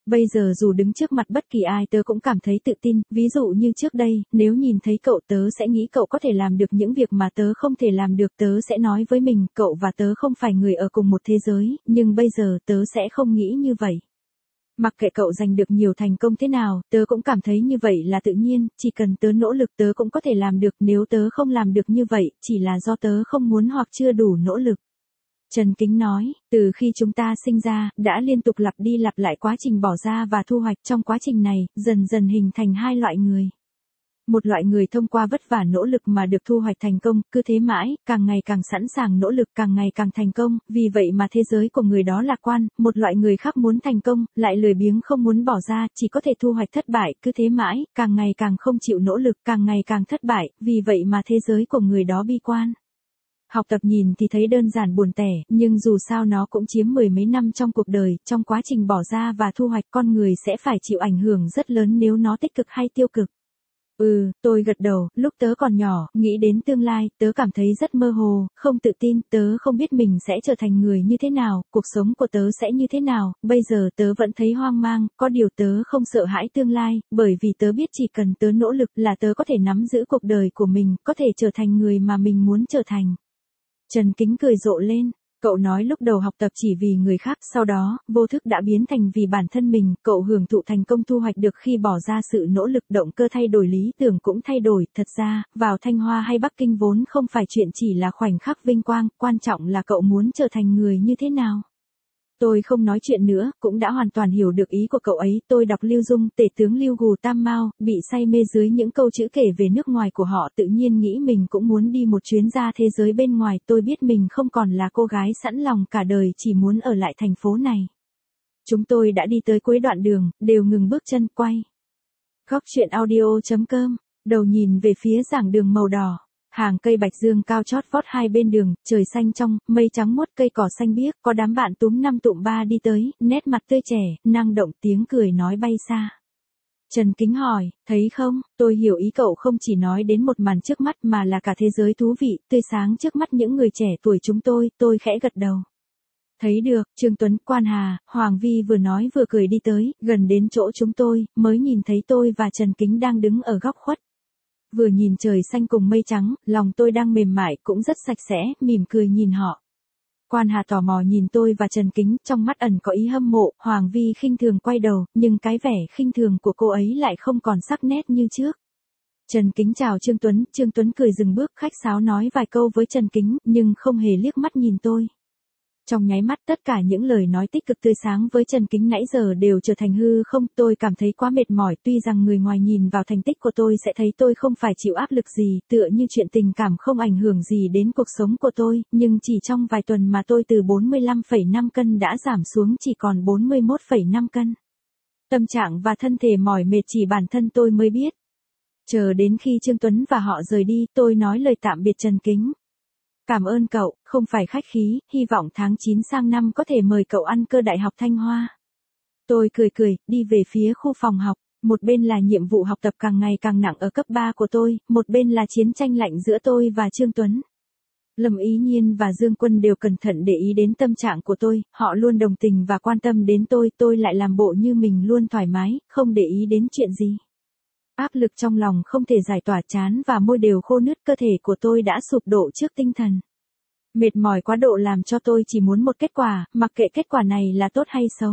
[SPEAKER 1] Bây giờ dù đứng trước mặt bất kỳ ai tớ cũng cảm thấy tự tin, ví dụ như trước đây, nếu nhìn thấy cậu tớ sẽ nghĩ cậu có thể làm được những việc mà tớ không thể làm được, tớ sẽ nói với mình, cậu và tớ không phải người ở cùng một thế giới, nhưng bây giờ tớ sẽ không nghĩ như vậy. Mặc kệ cậu giành được nhiều thành công thế nào, tớ cũng cảm thấy như vậy là tự nhiên, chỉ cần tớ nỗ lực tớ cũng có thể làm được, nếu tớ không làm được như vậy, chỉ là do tớ không muốn hoặc chưa đủ nỗ lực. Trần Kính nói, từ khi chúng ta sinh ra, đã liên tục lặp đi lặp lại quá trình bỏ ra và thu hoạch, trong quá trình này, dần dần hình thành hai loại người. Một loại người thông qua vất vả nỗ lực mà được thu hoạch thành công, cứ thế mãi, càng ngày càng sẵn sàng nỗ lực, càng ngày càng thành công, vì vậy mà thế giới của người đó lạc quan. Một loại người khác muốn thành công, lại lười biếng không muốn bỏ ra, chỉ có thể thu hoạch thất bại, cứ thế mãi, càng ngày càng không chịu nỗ lực, càng ngày càng thất bại, vì vậy mà thế giới của người đó bi quan. Học tập nhìn thì thấy đơn giản buồn tẻ, nhưng dù sao nó cũng chiếm mười mấy năm trong cuộc đời, trong quá trình bỏ ra và thu hoạch con người sẽ phải chịu ảnh hưởng rất lớn nếu nó tích cực hay tiêu cực. Ừ, tôi gật đầu, lúc tớ còn nhỏ, nghĩ đến tương lai, tớ cảm thấy rất mơ hồ, không tự tin, tớ không biết mình sẽ trở thành người như thế nào, cuộc sống của tớ sẽ như thế nào, bây giờ tớ vẫn thấy hoang mang, có điều tớ không sợ hãi tương lai, bởi vì tớ biết chỉ cần tớ nỗ lực là tớ có thể nắm giữ cuộc đời của mình, có thể trở thành người mà mình muốn trở thành. Trần Kính cười rộ lên. Cậu nói lúc đầu học tập chỉ vì người khác, sau đó, vô thức đã biến thành vì bản thân mình, cậu hưởng thụ thành công thu hoạch được khi bỏ ra sự nỗ lực, động cơ thay đổi, lý tưởng cũng thay đổi, thật ra, vào Thanh Hoa hay Bắc Kinh vốn không phải chuyện chỉ là khoảnh khắc vinh quang, quan trọng là cậu muốn trở thành người như thế nào. Tôi không nói chuyện nữa, cũng đã hoàn toàn hiểu được ý của cậu ấy, tôi đọc Lưu Dung, tể tướng Lưu Gù Tam Mao, bị say mê dưới những câu chữ kể về nước ngoài của họ, tự nhiên nghĩ mình cũng muốn đi một chuyến ra thế giới bên ngoài, tôi biết mình không còn là cô gái sẵn lòng cả đời chỉ muốn ở lại thành phố này. Chúng tôi đã đi tới cuối đoạn đường, đều ngừng bước chân, quay. Góc truyện audio chấm com, đầu nhìn về phía giảng đường màu đỏ. Hàng cây bạch dương cao chót vót hai bên đường, trời xanh trong, mây trắng muốt, cây cỏ xanh biếc, có đám bạn túm năm tụm ba đi tới, nét mặt tươi trẻ, năng động, tiếng cười nói bay xa. Trần Kính hỏi, thấy không, tôi hiểu ý cậu không chỉ nói đến một màn trước mắt mà là cả thế giới thú vị, tươi sáng trước mắt những người trẻ tuổi chúng tôi, tôi khẽ gật đầu. Thấy được, Trương Tuấn, Quan Hà, Hoàng Vi vừa nói vừa cười đi tới, gần đến chỗ chúng tôi, mới nhìn thấy tôi và Trần Kính đang đứng ở góc khuất. Vừa nhìn trời xanh cùng mây trắng, lòng tôi đang mềm mại cũng rất sạch sẽ, mỉm cười nhìn họ. Quan Hà tò mò nhìn tôi và Trần Kính, trong mắt ẩn có ý hâm mộ, Hoàng Vi khinh thường quay đầu, nhưng cái vẻ khinh thường của cô ấy lại không còn sắc nét như trước. Trần Kính chào Trương Tuấn, Trương Tuấn cười dừng bước, khách sáo nói vài câu với Trần Kính, nhưng không hề liếc mắt nhìn tôi. Trong nháy mắt tất cả những lời nói tích cực tươi sáng với Trần Kính nãy giờ đều trở thành hư không, tôi cảm thấy quá mệt mỏi, tuy rằng người ngoài nhìn vào thành tích của tôi sẽ thấy tôi không phải chịu áp lực gì, tựa như chuyện tình cảm không ảnh hưởng gì đến cuộc sống của tôi, nhưng chỉ trong vài tuần mà tôi từ bốn mươi lăm phẩy năm cân đã giảm xuống chỉ còn bốn mươi mốt phẩy năm cân. Tâm trạng và thân thể mỏi mệt chỉ bản thân tôi mới biết. Chờ đến khi Trương Tuấn và họ rời đi, tôi nói lời tạm biệt Trần Kính. Cảm ơn cậu, không phải khách khí, hy vọng tháng chín sang năm có thể mời cậu ăn cơm Đại học Thanh Hoa. Tôi cười cười, đi về phía khu phòng học, một bên là nhiệm vụ học tập càng ngày càng nặng ở cấp ba của tôi, một bên là chiến tranh lạnh giữa tôi và Trương Tuấn. Lâm Ý Nhiên và Dương Quân đều cẩn thận để ý đến tâm trạng của tôi, họ luôn đồng tình và quan tâm đến tôi, tôi lại làm bộ như mình luôn thoải mái, không để ý đến chuyện gì. Áp lực trong lòng không thể giải tỏa, chán và môi đều khô nứt, cơ thể của tôi đã sụp đổ trước tinh thần. Mệt mỏi quá độ làm cho tôi chỉ muốn một kết quả, mặc kệ kết quả này là tốt hay xấu.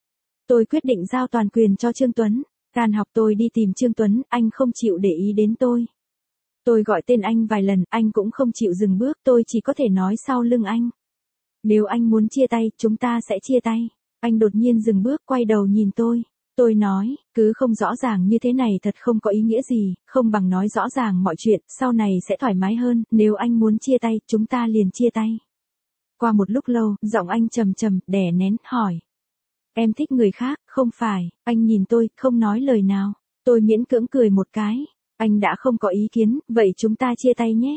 [SPEAKER 1] Tôi quyết định giao toàn quyền cho Trương Tuấn. Tan học tôi đi tìm Trương Tuấn, anh không chịu để ý đến tôi. Tôi gọi tên anh vài lần, anh cũng không chịu dừng bước, tôi chỉ có thể nói sau lưng anh. Nếu anh muốn chia tay, chúng ta sẽ chia tay. Anh đột nhiên dừng bước, quay đầu nhìn tôi. Tôi nói, cứ không rõ ràng như thế này thật không có ý nghĩa gì, không bằng nói rõ ràng mọi chuyện, sau này sẽ thoải mái hơn, nếu anh muốn chia tay, chúng ta liền chia tay. Qua một lúc lâu, giọng anh trầm trầm, đè nén, hỏi. Em thích người khác, không phải, anh nhìn tôi, không nói lời nào. Tôi miễn cưỡng cười một cái. Anh đã không có ý kiến, vậy chúng ta chia tay nhé.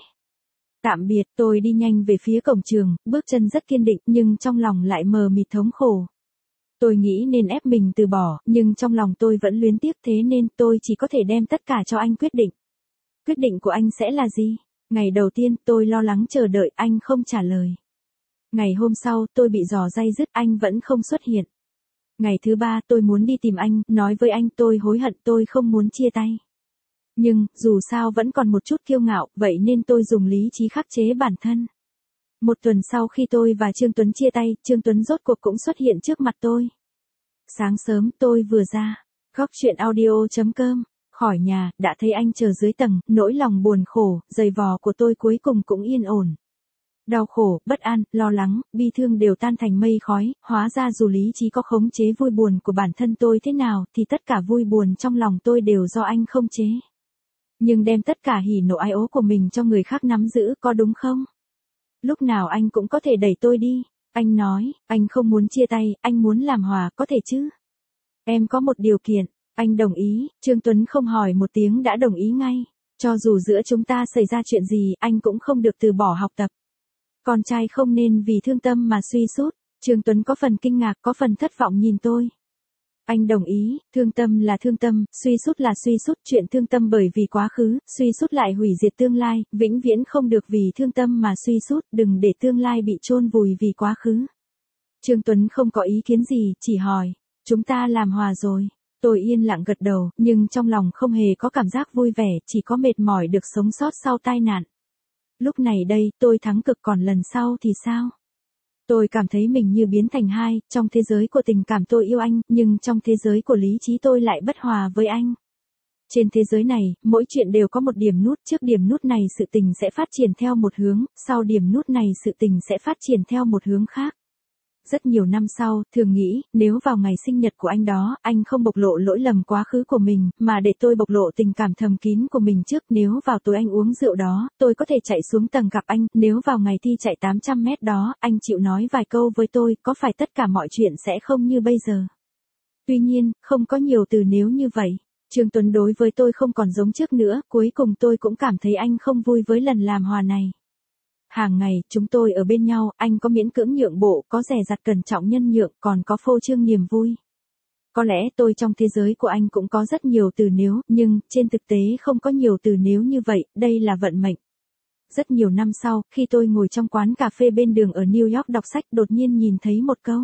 [SPEAKER 1] Tạm biệt, tôi đi nhanh về phía cổng trường, bước chân rất kiên định, nhưng trong lòng lại mờ mịt thống khổ. Tôi nghĩ nên ép mình từ bỏ, nhưng trong lòng tôi vẫn luyến tiếc, thế nên tôi chỉ có thể đem tất cả cho anh quyết định. Quyết định của anh sẽ là gì? Ngày đầu tiên, tôi lo lắng chờ đợi, anh không trả lời. Ngày hôm sau, tôi bị dò day dứt, anh vẫn không xuất hiện. Ngày thứ ba tôi muốn đi tìm anh, nói với anh tôi hối hận tôi không muốn chia tay. Nhưng, dù sao vẫn còn một chút kiêu ngạo, vậy nên tôi dùng lý trí khắc chế bản thân. Một tuần sau khi tôi và Trương Tuấn chia tay, Trương Tuấn rốt cuộc cũng xuất hiện trước mặt tôi. Sáng sớm tôi vừa ra, góc chuyện audio chấm com, khỏi nhà, đã thấy anh chờ dưới tầng, nỗi lòng buồn khổ, dày vò của tôi cuối cùng cũng yên ổn. Đau khổ, bất an, lo lắng, bi thương đều tan thành mây khói, hóa ra dù lý trí có khống chế vui buồn của bản thân tôi thế nào thì tất cả vui buồn trong lòng tôi đều do anh không chế. Nhưng đem tất cả hỉ nộ ái ố của mình cho người khác nắm giữ có đúng không? Lúc nào anh cũng có thể đẩy tôi đi. Anh nói, anh không muốn chia tay, anh muốn làm hòa, có thể chứ? Em có một điều kiện. Anh đồng ý, Trương Tuấn không hỏi một tiếng đã đồng ý ngay. Cho dù giữa chúng ta xảy ra chuyện gì, anh cũng không được từ bỏ học tập. Con trai không nên vì thương tâm mà suy sút. Trương Tuấn có phần kinh ngạc, có phần thất vọng nhìn tôi. Anh đồng ý, thương tâm là thương tâm, suy sút là suy sút, chuyện thương tâm bởi vì quá khứ, suy sút lại hủy diệt tương lai, vĩnh viễn không được vì thương tâm mà suy sút, đừng để tương lai bị chôn vùi vì quá khứ. Trương Tuấn không có ý kiến gì, chỉ hỏi, chúng ta làm hòa rồi. Tôi yên lặng gật đầu, nhưng trong lòng không hề có cảm giác vui vẻ, chỉ có mệt mỏi được sống sót sau tai nạn. Lúc này đây, tôi thắng cực, còn lần sau thì sao? Tôi cảm thấy mình như biến thành hai, trong thế giới của tình cảm tôi yêu anh, nhưng trong thế giới của lý trí tôi lại bất hòa với anh. Trên thế giới này, mỗi chuyện đều có một điểm nút, trước điểm nút này sự tình sẽ phát triển theo một hướng, sau điểm nút này sự tình sẽ phát triển theo một hướng khác. Rất nhiều năm sau, thường nghĩ, nếu vào ngày sinh nhật của anh đó, anh không bộc lộ lỗi lầm quá khứ của mình, mà để tôi bộc lộ tình cảm thầm kín của mình trước, nếu vào tối anh uống rượu đó, tôi có thể chạy xuống tầng gặp anh, nếu vào ngày thi chạy tám trăm mét đó, anh chịu nói vài câu với tôi, có phải tất cả mọi chuyện sẽ không như bây giờ? Tuy nhiên, không có nhiều từ nếu như vậy. Trương Tuấn đối với tôi không còn giống trước nữa, cuối cùng tôi cũng cảm thấy anh không vui với lần làm hòa này. Hàng ngày, chúng tôi ở bên nhau, anh có miễn cưỡng nhượng bộ, có dè dặt cẩn trọng nhân nhượng, còn có phô trương niềm vui. Có lẽ tôi trong thế giới của anh cũng có rất nhiều từ nếu, nhưng, trên thực tế không có nhiều từ nếu như vậy, đây là vận mệnh. Rất nhiều năm sau, khi tôi ngồi trong quán cà phê bên đường ở New York đọc sách, đột nhiên nhìn thấy một câu.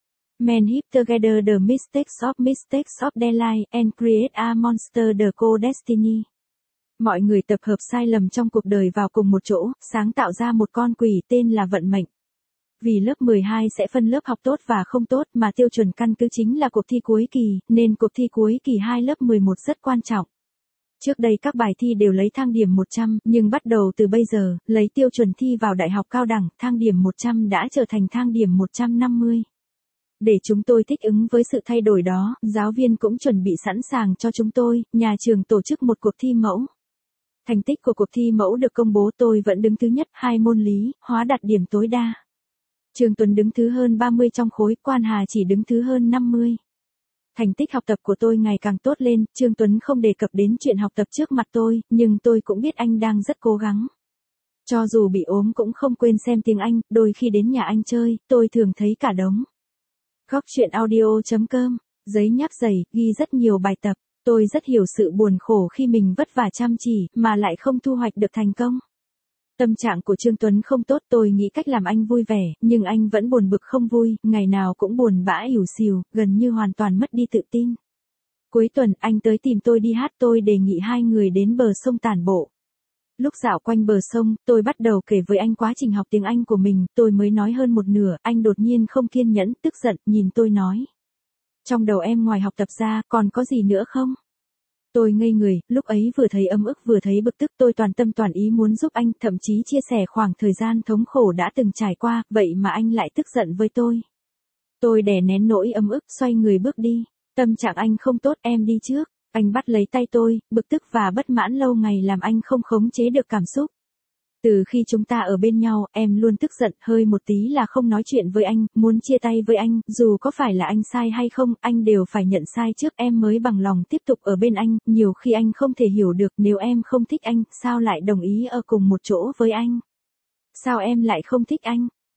[SPEAKER 1] Men hit together the mistakes of mistakes of their life, and create a monster the co-destiny. Mọi người tập hợp sai lầm trong cuộc đời vào cùng một chỗ, sáng tạo ra một con quỷ tên là vận mệnh. Vì lớp mười hai sẽ phân lớp học tốt và không tốt mà tiêu chuẩn căn cứ chính là cuộc thi cuối kỳ, nên cuộc thi cuối kỳ hai lớp mười một rất quan trọng. Trước đây các bài thi đều lấy thang điểm một trăm, nhưng bắt đầu từ bây giờ, lấy tiêu chuẩn thi vào đại học cao đẳng, thang điểm một trăm đã trở thành thang điểm một trăm năm mươi. Để chúng tôi thích ứng với sự thay đổi đó, giáo viên cũng chuẩn bị sẵn sàng cho chúng tôi, nhà trường tổ chức một cuộc thi mẫu. Thành tích của cuộc thi mẫu được công bố, tôi vẫn đứng thứ nhất, hai môn lý, hóa đạt điểm tối đa. Trương Tuấn đứng thứ hơn ba mươi trong khối, Quan Hà chỉ đứng thứ hơn năm mươi. Thành tích học tập của tôi ngày càng tốt lên, Trương Tuấn không đề cập đến chuyện học tập trước mặt tôi, nhưng tôi cũng biết anh đang rất cố gắng. Cho dù bị ốm cũng không quên xem tiếng Anh, đôi khi đến nhà anh chơi, tôi thường thấy cả đống. Góc chuyện audio chấm com, giấy nháp dày, ghi rất nhiều bài tập. Tôi rất hiểu sự buồn khổ khi mình vất vả chăm chỉ, mà lại không thu hoạch được thành công. Tâm trạng của Trương Tuấn không tốt, tôi nghĩ cách làm anh vui vẻ, nhưng anh vẫn buồn bực không vui, ngày nào cũng buồn bã ỉu xìu, gần như hoàn toàn mất đi tự tin. Cuối tuần, anh tới tìm tôi đi hát, tôi đề nghị hai người đến bờ sông tản bộ. Lúc dạo quanh bờ sông, tôi bắt đầu kể với anh quá trình học tiếng Anh của mình, tôi mới nói hơn một nửa, anh đột nhiên không kiên nhẫn, tức giận, nhìn tôi nói. Trong đầu em ngoài học tập ra, còn có gì nữa không? Tôi ngây người, lúc ấy vừa thấy ấm ức vừa thấy bực tức, tôi toàn tâm toàn ý muốn giúp anh, thậm chí chia sẻ khoảng thời gian thống khổ đã từng trải qua, vậy mà anh lại tức giận với tôi. Tôi đè nén nỗi ấm ức, xoay người bước đi. Tâm trạng anh không tốt, em đi trước. Anh bắt lấy tay tôi, bực tức và bất mãn lâu ngày làm anh không khống chế được cảm xúc. Từ khi chúng ta ở bên nhau, em luôn tức giận, hơi một tí là không nói chuyện với anh, muốn chia tay với anh, dù có phải là anh sai hay không, anh đều phải nhận sai trước em mới bằng lòng tiếp tục ở bên anh, nhiều khi anh không thể hiểu được nếu em không thích anh, sao lại đồng ý ở cùng một chỗ với anh? Sao em lại không thích anh?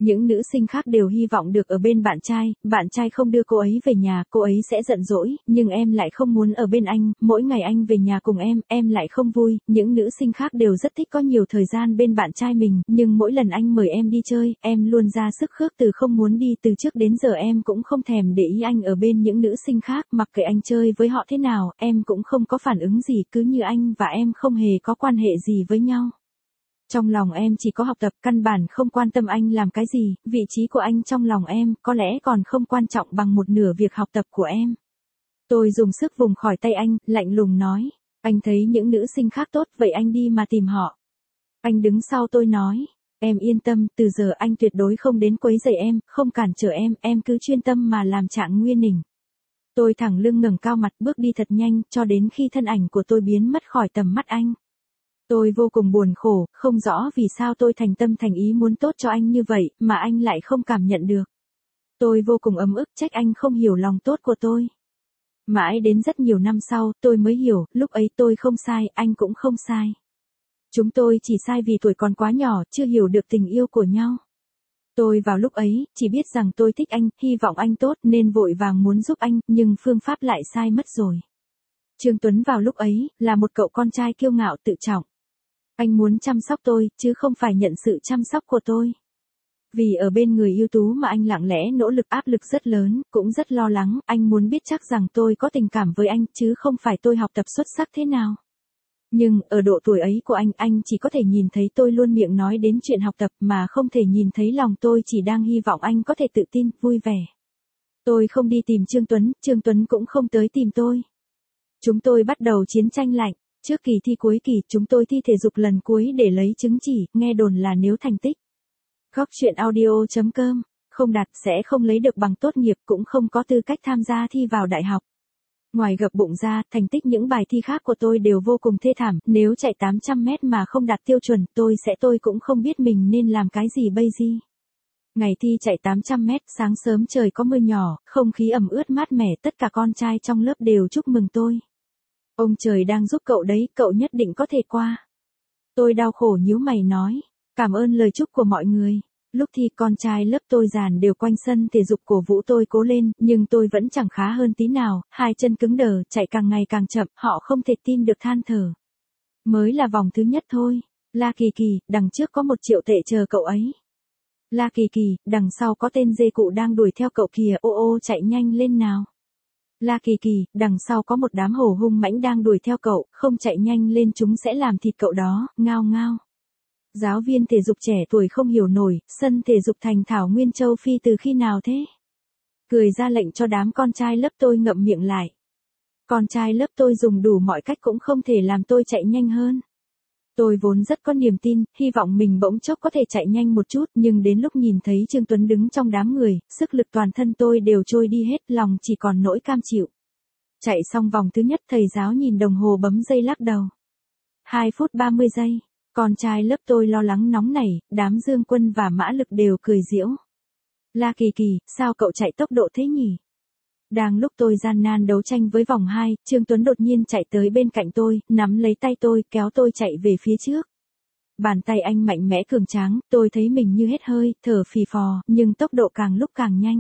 [SPEAKER 1] Những nữ sinh khác đều hy vọng được ở bên bạn trai, bạn trai không đưa cô ấy về nhà, cô ấy sẽ giận dỗi, nhưng em lại không muốn ở bên anh, mỗi ngày anh về nhà cùng em, em lại không vui, những nữ sinh khác đều rất thích có nhiều thời gian bên bạn trai mình, nhưng mỗi lần anh mời em đi chơi, em luôn ra sức khước từ không muốn đi, từ trước đến giờ em cũng không thèm để ý anh ở bên những nữ sinh khác, mặc kệ anh chơi với họ thế nào, em cũng không có phản ứng gì, cứ như anh và em không hề có quan hệ gì với nhau. Trong lòng em chỉ có học tập, căn bản không quan tâm anh làm cái gì, vị trí của anh trong lòng em có lẽ còn không quan trọng bằng một nửa việc học tập của em. Tôi dùng sức vùng khỏi tay anh, lạnh lùng nói, anh thấy những nữ sinh khác tốt, vậy anh đi mà tìm họ. Anh đứng sau tôi nói, em yên tâm, từ giờ anh tuyệt đối không đến quấy rầy em, không cản trở em, em cứ chuyên tâm mà làm Trạng Nguyên Ninh. Tôi thẳng lưng ngẩng cao mặt bước đi thật nhanh, cho đến khi thân ảnh của tôi biến mất khỏi tầm mắt anh. Tôi vô cùng buồn khổ, không rõ vì sao tôi thành tâm thành ý muốn tốt cho anh như vậy, mà anh lại không cảm nhận được. Tôi vô cùng ấm ức trách anh không hiểu lòng tốt của tôi. Mãi đến rất nhiều năm sau, tôi mới hiểu, lúc ấy tôi không sai, anh cũng không sai. Chúng tôi chỉ sai vì tuổi còn quá nhỏ, chưa hiểu được tình yêu của nhau. Tôi vào lúc ấy, chỉ biết rằng tôi thích anh, hy vọng anh tốt nên vội vàng muốn giúp anh, nhưng phương pháp lại sai mất rồi. Trương Tuấn vào lúc ấy, là một cậu con trai kiêu ngạo tự trọng. Anh muốn chăm sóc tôi, chứ không phải nhận sự chăm sóc của tôi. Vì ở bên người ưu tú mà anh lặng lẽ nỗ lực, áp lực rất lớn, cũng rất lo lắng, anh muốn biết chắc rằng tôi có tình cảm với anh, chứ không phải tôi học tập xuất sắc thế nào. Nhưng, ở độ tuổi ấy của anh, anh chỉ có thể nhìn thấy tôi luôn miệng nói đến chuyện học tập mà không thể nhìn thấy lòng tôi chỉ đang hy vọng anh có thể tự tin, vui vẻ. Tôi không đi tìm Trương Tuấn, Trương Tuấn cũng không tới tìm tôi. Chúng tôi bắt đầu chiến tranh lạnh. Trước kỳ thi cuối kỳ, chúng tôi thi thể dục lần cuối để lấy chứng chỉ, nghe đồn là nếu thành tích. Góc truyện audio chấm com, không đạt sẽ không lấy được bằng tốt nghiệp, cũng không có tư cách tham gia thi vào đại học. Ngoài gập bụng ra, thành tích những bài thi khác của tôi đều vô cùng thê thảm, nếu chạy tám trăm mét mà không đạt tiêu chuẩn, tôi sẽ tôi cũng không biết mình nên làm cái gì bây giờ. Ngày thi chạy tám trăm mét, sáng sớm trời có mưa nhỏ, không khí ẩm ướt mát mẻ, tất cả con trai trong lớp đều chúc mừng tôi. Ông trời đang giúp cậu đấy, cậu nhất định có thể qua. Tôi đau khổ nhíu mày nói, cảm ơn lời chúc của mọi người. Lúc thi con trai lớp tôi dàn đều quanh sân thể dục cổ vũ tôi cố lên, nhưng tôi vẫn chẳng khá hơn tí nào, hai chân cứng đờ, chạy càng ngày càng chậm, họ không thể tin được than thở. Mới là vòng thứ nhất thôi, La Kỳ Kỳ, đằng trước có một triệu tệ chờ cậu ấy. La Kỳ Kỳ, đằng sau có tên dê cụ đang đuổi theo cậu kìa, ô ô chạy nhanh lên nào. La Kỳ Kỳ, đằng sau có một đám hổ hung mãnh đang đuổi theo cậu, không chạy nhanh lên chúng sẽ làm thịt cậu đó, ngao ngao. Giáo viên thể dục trẻ tuổi không hiểu nổi, sân thể dục thành Thảo Nguyên Châu Phi từ khi nào thế? Cười ra lệnh cho đám con trai lớp tôi ngậm miệng lại. Con trai lớp tôi dùng đủ mọi cách cũng không thể làm tôi chạy nhanh hơn. Tôi vốn rất có niềm tin, hy vọng mình bỗng chốc có thể chạy nhanh một chút, nhưng đến lúc nhìn thấy Trương Tuấn đứng trong đám người, sức lực toàn thân tôi đều trôi đi hết, lòng chỉ còn nỗi cam chịu. Chạy xong vòng thứ nhất, thầy giáo nhìn đồng hồ bấm giây lắc đầu. hai phút ba mươi giây, con trai lớp tôi lo lắng nóng nảy, đám Dương Quân và Mã Lực đều cười giễu. La Kỳ Kỳ, sao cậu chạy tốc độ thế nhỉ? Đang lúc tôi gian nan đấu tranh với vòng hai, Trương Tuấn đột nhiên chạy tới bên cạnh tôi, nắm lấy tay tôi, kéo tôi chạy về phía trước. Bàn tay anh mạnh mẽ cường tráng, tôi thấy mình như hết hơi, thở phì phò, nhưng tốc độ càng lúc càng nhanh.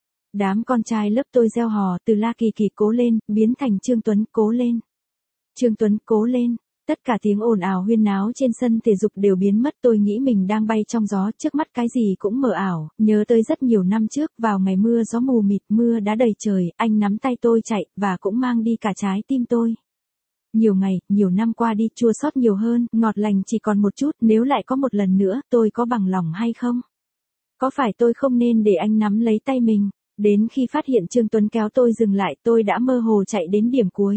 [SPEAKER 1] Đám con trai lớp tôi reo hò, từ La Kỳ Kỳ cố lên, biến thành Trương Tuấn cố lên. Trương Tuấn cố lên. Tất cả tiếng ồn ào huyên náo trên sân thể dục đều biến mất, tôi nghĩ mình đang bay trong gió, trước mắt cái gì cũng mờ ảo, nhớ tới rất nhiều năm trước, vào ngày mưa gió mù mịt, mưa đã đầy trời, anh nắm tay tôi chạy, và cũng mang đi cả trái tim tôi. Nhiều ngày, nhiều năm qua đi, chua xót nhiều hơn, ngọt lành chỉ còn một chút, nếu lại có một lần nữa, tôi có bằng lòng hay không? Có phải tôi không nên để anh nắm lấy tay mình? Đến khi phát hiện Trương Tuấn kéo tôi dừng lại, tôi đã mơ hồ chạy đến điểm cuối.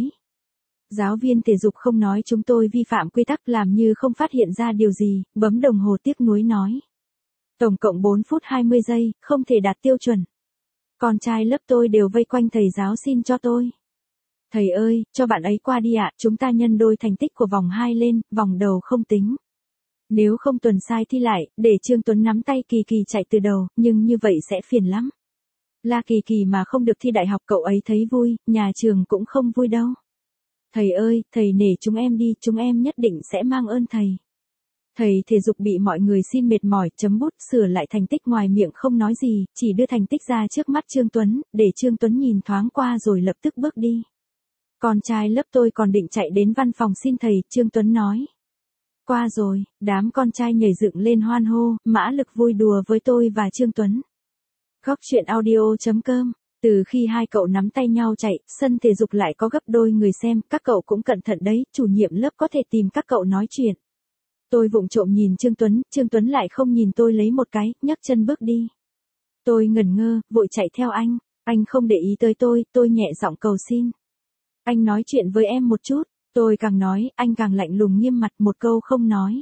[SPEAKER 1] Giáo viên thể dục không nói chúng tôi vi phạm quy tắc, làm như không phát hiện ra điều gì, bấm đồng hồ tiếc nuối nói. Tổng cộng bốn phút hai mươi giây, không thể đạt tiêu chuẩn. Con trai lớp tôi đều vây quanh thầy giáo xin cho tôi. Thầy ơi, cho bạn ấy qua đi ạ, chúng ta nhân đôi thành tích của vòng hai lên, vòng đầu không tính. Nếu không tuần sai thi lại, để Trương Tuấn nắm tay Kỳ Kỳ chạy từ đầu, nhưng như vậy sẽ phiền lắm. La Kỳ Kỳ mà không được thi đại học cậu ấy thấy vui, nhà trường cũng không vui đâu. Thầy ơi, thầy nể chúng em đi, chúng em nhất định sẽ mang ơn thầy. Thầy thể dục bị mọi người xin mệt mỏi, chấm bút, sửa lại thành tích ngoài miệng không nói gì, chỉ đưa thành tích ra trước mắt Trương Tuấn, để Trương Tuấn nhìn thoáng qua rồi lập tức bước đi. Con trai lớp tôi còn định chạy đến văn phòng xin thầy, Trương Tuấn nói. Qua rồi, đám con trai nhảy dựng lên hoan hô, mã lực vui đùa với tôi và Trương Tuấn. Góc chuyện audio chấm com. Từ khi hai cậu nắm tay nhau chạy, sân thể dục lại có gấp đôi người xem, các cậu cũng cẩn thận đấy, chủ nhiệm lớp có thể tìm các cậu nói chuyện. Tôi vụng trộm nhìn Trương Tuấn, Trương Tuấn lại không nhìn tôi lấy một cái, nhấc chân bước đi. Tôi ngẩn ngơ, vội chạy theo anh, anh không để ý tới tôi, tôi nhẹ giọng cầu xin. Anh nói chuyện với em một chút, tôi càng nói, anh càng lạnh lùng nghiêm mặt, một câu không nói.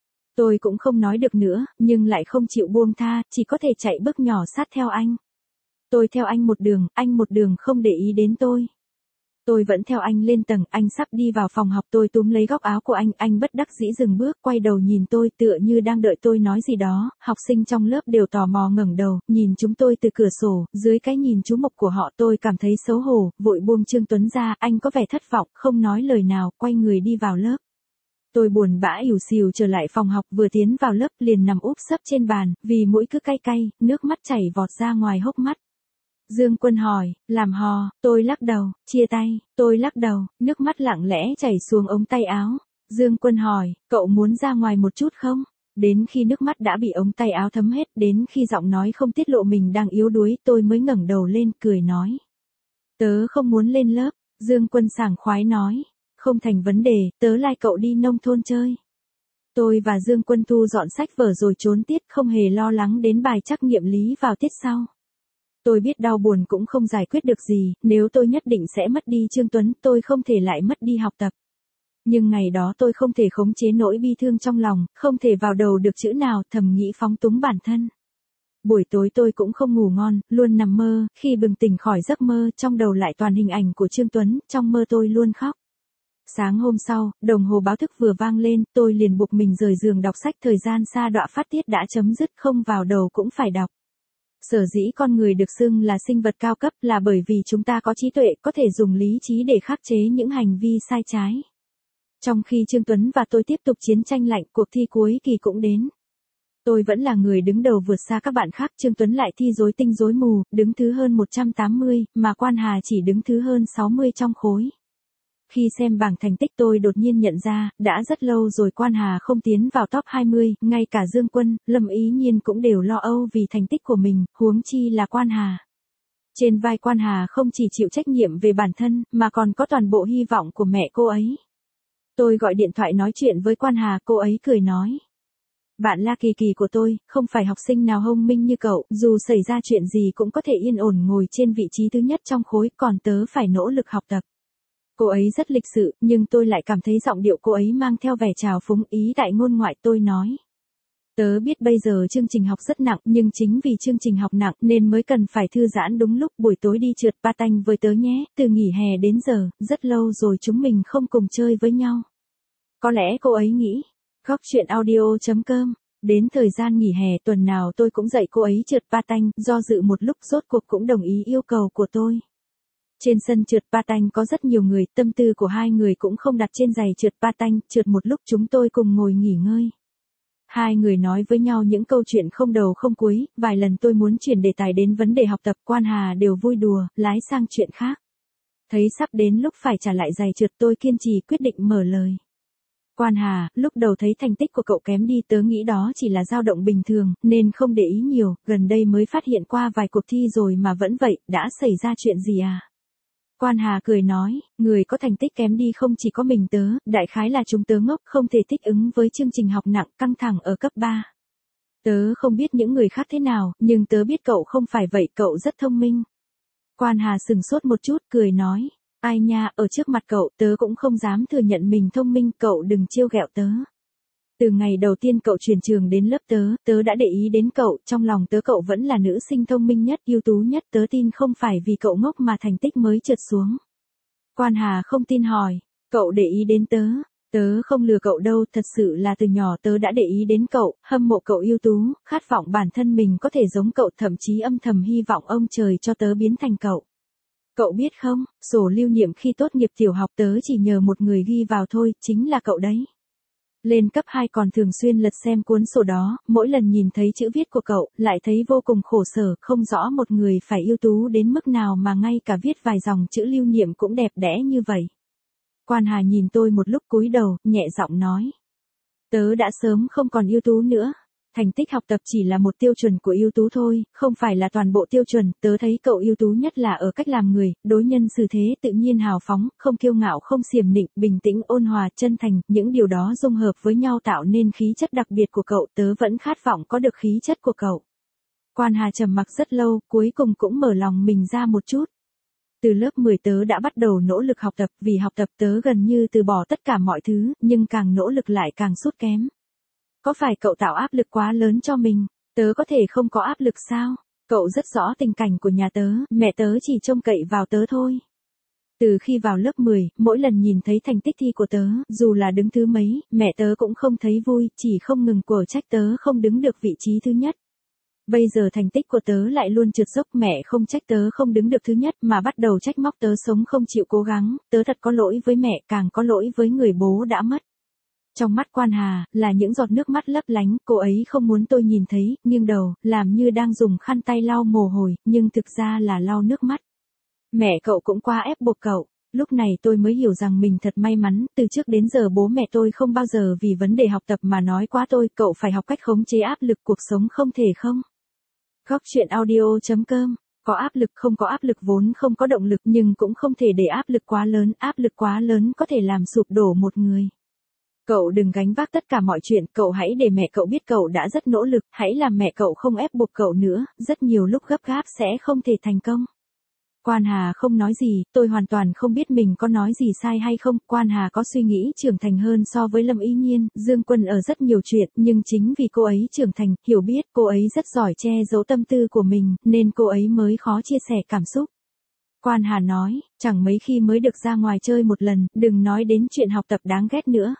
[SPEAKER 1] Tôi cũng không nói được nữa, nhưng lại không chịu buông tha, chỉ có thể chạy bước nhỏ sát theo anh. Tôi theo anh một đường, anh một đường không để ý đến tôi. Tôi vẫn theo anh lên tầng, anh sắp đi vào phòng học, tôi túm lấy góc áo của anh, anh bất đắc dĩ dừng bước, quay đầu nhìn tôi tựa như đang đợi tôi nói gì đó, học sinh trong lớp đều tò mò ngẩng đầu, nhìn chúng tôi từ cửa sổ, dưới cái nhìn chú mục của họ tôi cảm thấy xấu hổ, vội buông Trương Tuấn ra, anh có vẻ thất vọng, không nói lời nào, quay người đi vào lớp. Tôi buồn bã ỉu xìu trở lại phòng học, vừa tiến vào lớp liền nằm úp sấp trên bàn, vì mũi cứ cay cay, nước mắt chảy vọt ra ngoài hốc mắt. Dương Quân hỏi, làm hò, tôi lắc đầu, chia tay, tôi lắc đầu, nước mắt lặng lẽ chảy xuống ống tay áo. Dương Quân hỏi, cậu muốn ra ngoài một chút không? Đến khi nước mắt đã bị ống tay áo thấm hết, đến khi giọng nói không tiết lộ mình đang yếu đuối, tôi mới ngẩng đầu lên, cười nói. Tớ không muốn lên lớp, Dương Quân sảng khoái nói, không thành vấn đề, tớ lai cậu đi nông thôn chơi. Tôi và Dương Quân thu dọn sách vở rồi trốn tiết, không hề lo lắng đến bài trắc nghiệm lý vào tiết sau. Tôi biết đau buồn cũng không giải quyết được gì, nếu tôi nhất định sẽ mất đi Trương Tuấn, tôi không thể lại mất đi học tập. Nhưng ngày đó tôi không thể khống chế nỗi bi thương trong lòng, không thể vào đầu được chữ nào, thầm nghĩ phóng túng bản thân. Buổi tối tôi cũng không ngủ ngon, luôn nằm mơ, khi bừng tỉnh khỏi giấc mơ, trong đầu lại toàn hình ảnh của Trương Tuấn, trong mơ tôi luôn khóc. Sáng hôm sau, đồng hồ báo thức vừa vang lên, tôi liền buộc mình rời giường đọc sách, thời gian sa đọa phát tiết đã chấm dứt, không vào đầu cũng phải đọc. Sở dĩ con người được xưng là sinh vật cao cấp là bởi vì chúng ta có trí tuệ, có thể dùng lý trí để khắc chế những hành vi sai trái. Trong khi Trương Tuấn và tôi tiếp tục chiến tranh lạnh, cuộc thi cuối kỳ cũng đến. Tôi vẫn là người đứng đầu vượt xa các bạn khác, Trương Tuấn lại thi rối tinh rối mù, đứng thứ hơn một trăm tám mươi, mà Quan Hà chỉ đứng thứ hơn sáu mươi trong khối. Khi xem bảng thành tích tôi đột nhiên nhận ra, đã rất lâu rồi Quan Hà không tiến vào top hai mươi, ngay cả Dương Quân, Lâm Ý Nhiên cũng đều lo âu vì thành tích của mình, huống chi là Quan Hà. Trên vai Quan Hà không chỉ chịu trách nhiệm về bản thân, mà còn có toàn bộ hy vọng của mẹ cô ấy. Tôi gọi điện thoại nói chuyện với Quan Hà, cô ấy cười nói. Bạn La Kỳ Kỳ của tôi, không phải học sinh nào thông minh như cậu, dù xảy ra chuyện gì cũng có thể yên ổn ngồi trên vị trí thứ nhất trong khối, còn tớ phải nỗ lực học tập. Cô ấy rất lịch sự, nhưng tôi lại cảm thấy giọng điệu cô ấy mang theo vẻ trào phúng, ý đại ngôn ngoại. Tôi nói. Tớ biết bây giờ chương trình học rất nặng, nhưng chính vì chương trình học nặng nên mới cần phải thư giãn đúng lúc, buổi tối đi trượt patin với tớ nhé, từ nghỉ hè đến giờ, rất lâu rồi chúng mình không cùng chơi với nhau. Có lẽ cô ấy nghĩ. Góc chuyện audio chấm com. Đến thời gian nghỉ hè tuần nào tôi cũng dạy cô ấy trượt patin, do dự một lúc rốt cuộc cũng đồng ý yêu cầu của tôi. Trên sân trượt patin có rất nhiều người, tâm tư của hai người cũng không đặt trên giày trượt patin, trượt một lúc chúng tôi cùng ngồi nghỉ ngơi. Hai người nói với nhau những câu chuyện không đầu không cuối, vài lần tôi muốn chuyển đề tài đến vấn đề học tập, Quan Hà đều vui đùa, lái sang chuyện khác. Thấy sắp đến lúc phải trả lại giày trượt, tôi kiên trì quyết định mở lời. Quan Hà, lúc đầu thấy thành tích của cậu kém đi, tớ nghĩ đó chỉ là dao động bình thường, nên không để ý nhiều, gần đây mới phát hiện qua vài cuộc thi rồi mà vẫn vậy, đã xảy ra chuyện gì à? Quan Hà cười nói, người có thành tích kém đi không chỉ có mình tớ, đại khái là chúng tớ ngốc, không thể thích ứng với chương trình học nặng, căng thẳng ở cấp ba. Tớ không biết những người khác thế nào, nhưng tớ biết cậu không phải vậy, cậu rất thông minh. Quan Hà sừng sốt một chút, cười nói, ai nha, ở trước mặt cậu, tớ cũng không dám thừa nhận mình thông minh, cậu đừng trêu ghẹo tớ. Từ ngày đầu tiên cậu chuyển trường đến lớp tớ, tớ đã để ý đến cậu, trong lòng tớ cậu vẫn là nữ sinh thông minh nhất, ưu tú nhất, tớ tin không phải vì cậu ngốc mà thành tích mới trượt xuống. Quan Hà không tin hỏi, cậu để ý đến tớ, tớ không lừa cậu đâu, thật sự là từ nhỏ tớ đã để ý đến cậu, hâm mộ cậu ưu tú, khát vọng bản thân mình có thể giống cậu, thậm chí âm thầm hy vọng ông trời cho tớ biến thành cậu. Cậu biết không, sổ lưu niệm khi tốt nghiệp tiểu học tớ chỉ nhờ một người ghi vào thôi, chính là cậu đấy. Lên cấp hai còn thường xuyên lật xem cuốn sổ đó, mỗi lần nhìn thấy chữ viết của cậu, lại thấy vô cùng khổ sở, không rõ một người phải ưu tú đến mức nào mà ngay cả viết vài dòng chữ lưu niệm cũng đẹp đẽ như vậy. Quan Hà nhìn tôi một lúc cúi đầu, nhẹ giọng nói. Tớ đã sớm không còn ưu tú nữa. Thành tích học tập chỉ là một tiêu chuẩn của ưu tú thôi, không phải là toàn bộ tiêu chuẩn. Tớ thấy cậu ưu tú nhất là ở cách làm người, đối nhân xử thế tự nhiên hào phóng, không kiêu ngạo, không xiềm nịnh, bình tĩnh, ôn hòa, chân thành. Những điều đó dung hợp với nhau tạo nên khí chất đặc biệt của cậu. Tớ vẫn khát vọng có được khí chất của cậu. Quan Hà trầm mặc rất lâu, cuối cùng cũng mở lòng mình ra một chút. Từ lớp mười tớ đã bắt đầu nỗ lực học tập, vì học tập tớ gần như từ bỏ tất cả mọi thứ, nhưng càng nỗ lực lại càng sút kém. Có phải cậu tạo áp lực quá lớn cho mình? Tớ có thể không có áp lực sao? Cậu rất rõ tình cảnh của nhà tớ, mẹ tớ chỉ trông cậy vào tớ thôi. Từ khi vào lớp mười, mỗi lần nhìn thấy thành tích thi của tớ, dù là đứng thứ mấy, mẹ tớ cũng không thấy vui, chỉ không ngừng quở trách tớ không đứng được vị trí thứ nhất. Bây giờ thành tích của tớ lại luôn trượt dốc, mẹ không trách tớ không đứng được thứ nhất mà bắt đầu trách móc tớ sống không chịu cố gắng, tớ thật có lỗi với mẹ, càng có lỗi với người bố đã mất. Trong mắt Quan Hà, là những giọt nước mắt lấp lánh, cô ấy không muốn tôi nhìn thấy, nghiêng đầu, làm như đang dùng khăn tay lau mồ hôi, nhưng thực ra là lau nước mắt. Mẹ cậu cũng quá ép buộc cậu. Lúc này tôi mới hiểu rằng mình thật may mắn, từ trước đến giờ bố mẹ tôi không bao giờ vì vấn đề học tập mà nói quá tôi, cậu phải học cách khống chế áp lực, cuộc sống không thể không. Góc truyện audio chấm com. Có áp lực không có áp lực vốn không có động lực, nhưng cũng không thể để áp lực quá lớn, áp lực quá lớn có thể làm sụp đổ một người. Cậu đừng gánh vác tất cả mọi chuyện, cậu hãy để mẹ cậu biết cậu đã rất nỗ lực, hãy làm mẹ cậu không ép buộc cậu nữa, rất nhiều lúc gấp gáp sẽ không thể thành công. Quan Hà không nói gì, tôi hoàn toàn không biết mình có nói gì sai hay không. Quan Hà có suy nghĩ trưởng thành hơn so với Lâm Ý Nhiên, Dương Quân ở rất nhiều chuyện, nhưng chính vì cô ấy trưởng thành, hiểu biết, cô ấy rất giỏi che giấu tâm tư của mình, nên cô ấy mới khó chia sẻ cảm xúc. Quan Hà nói, chẳng mấy khi mới được ra ngoài chơi một lần, đừng nói đến chuyện học tập đáng ghét nữa.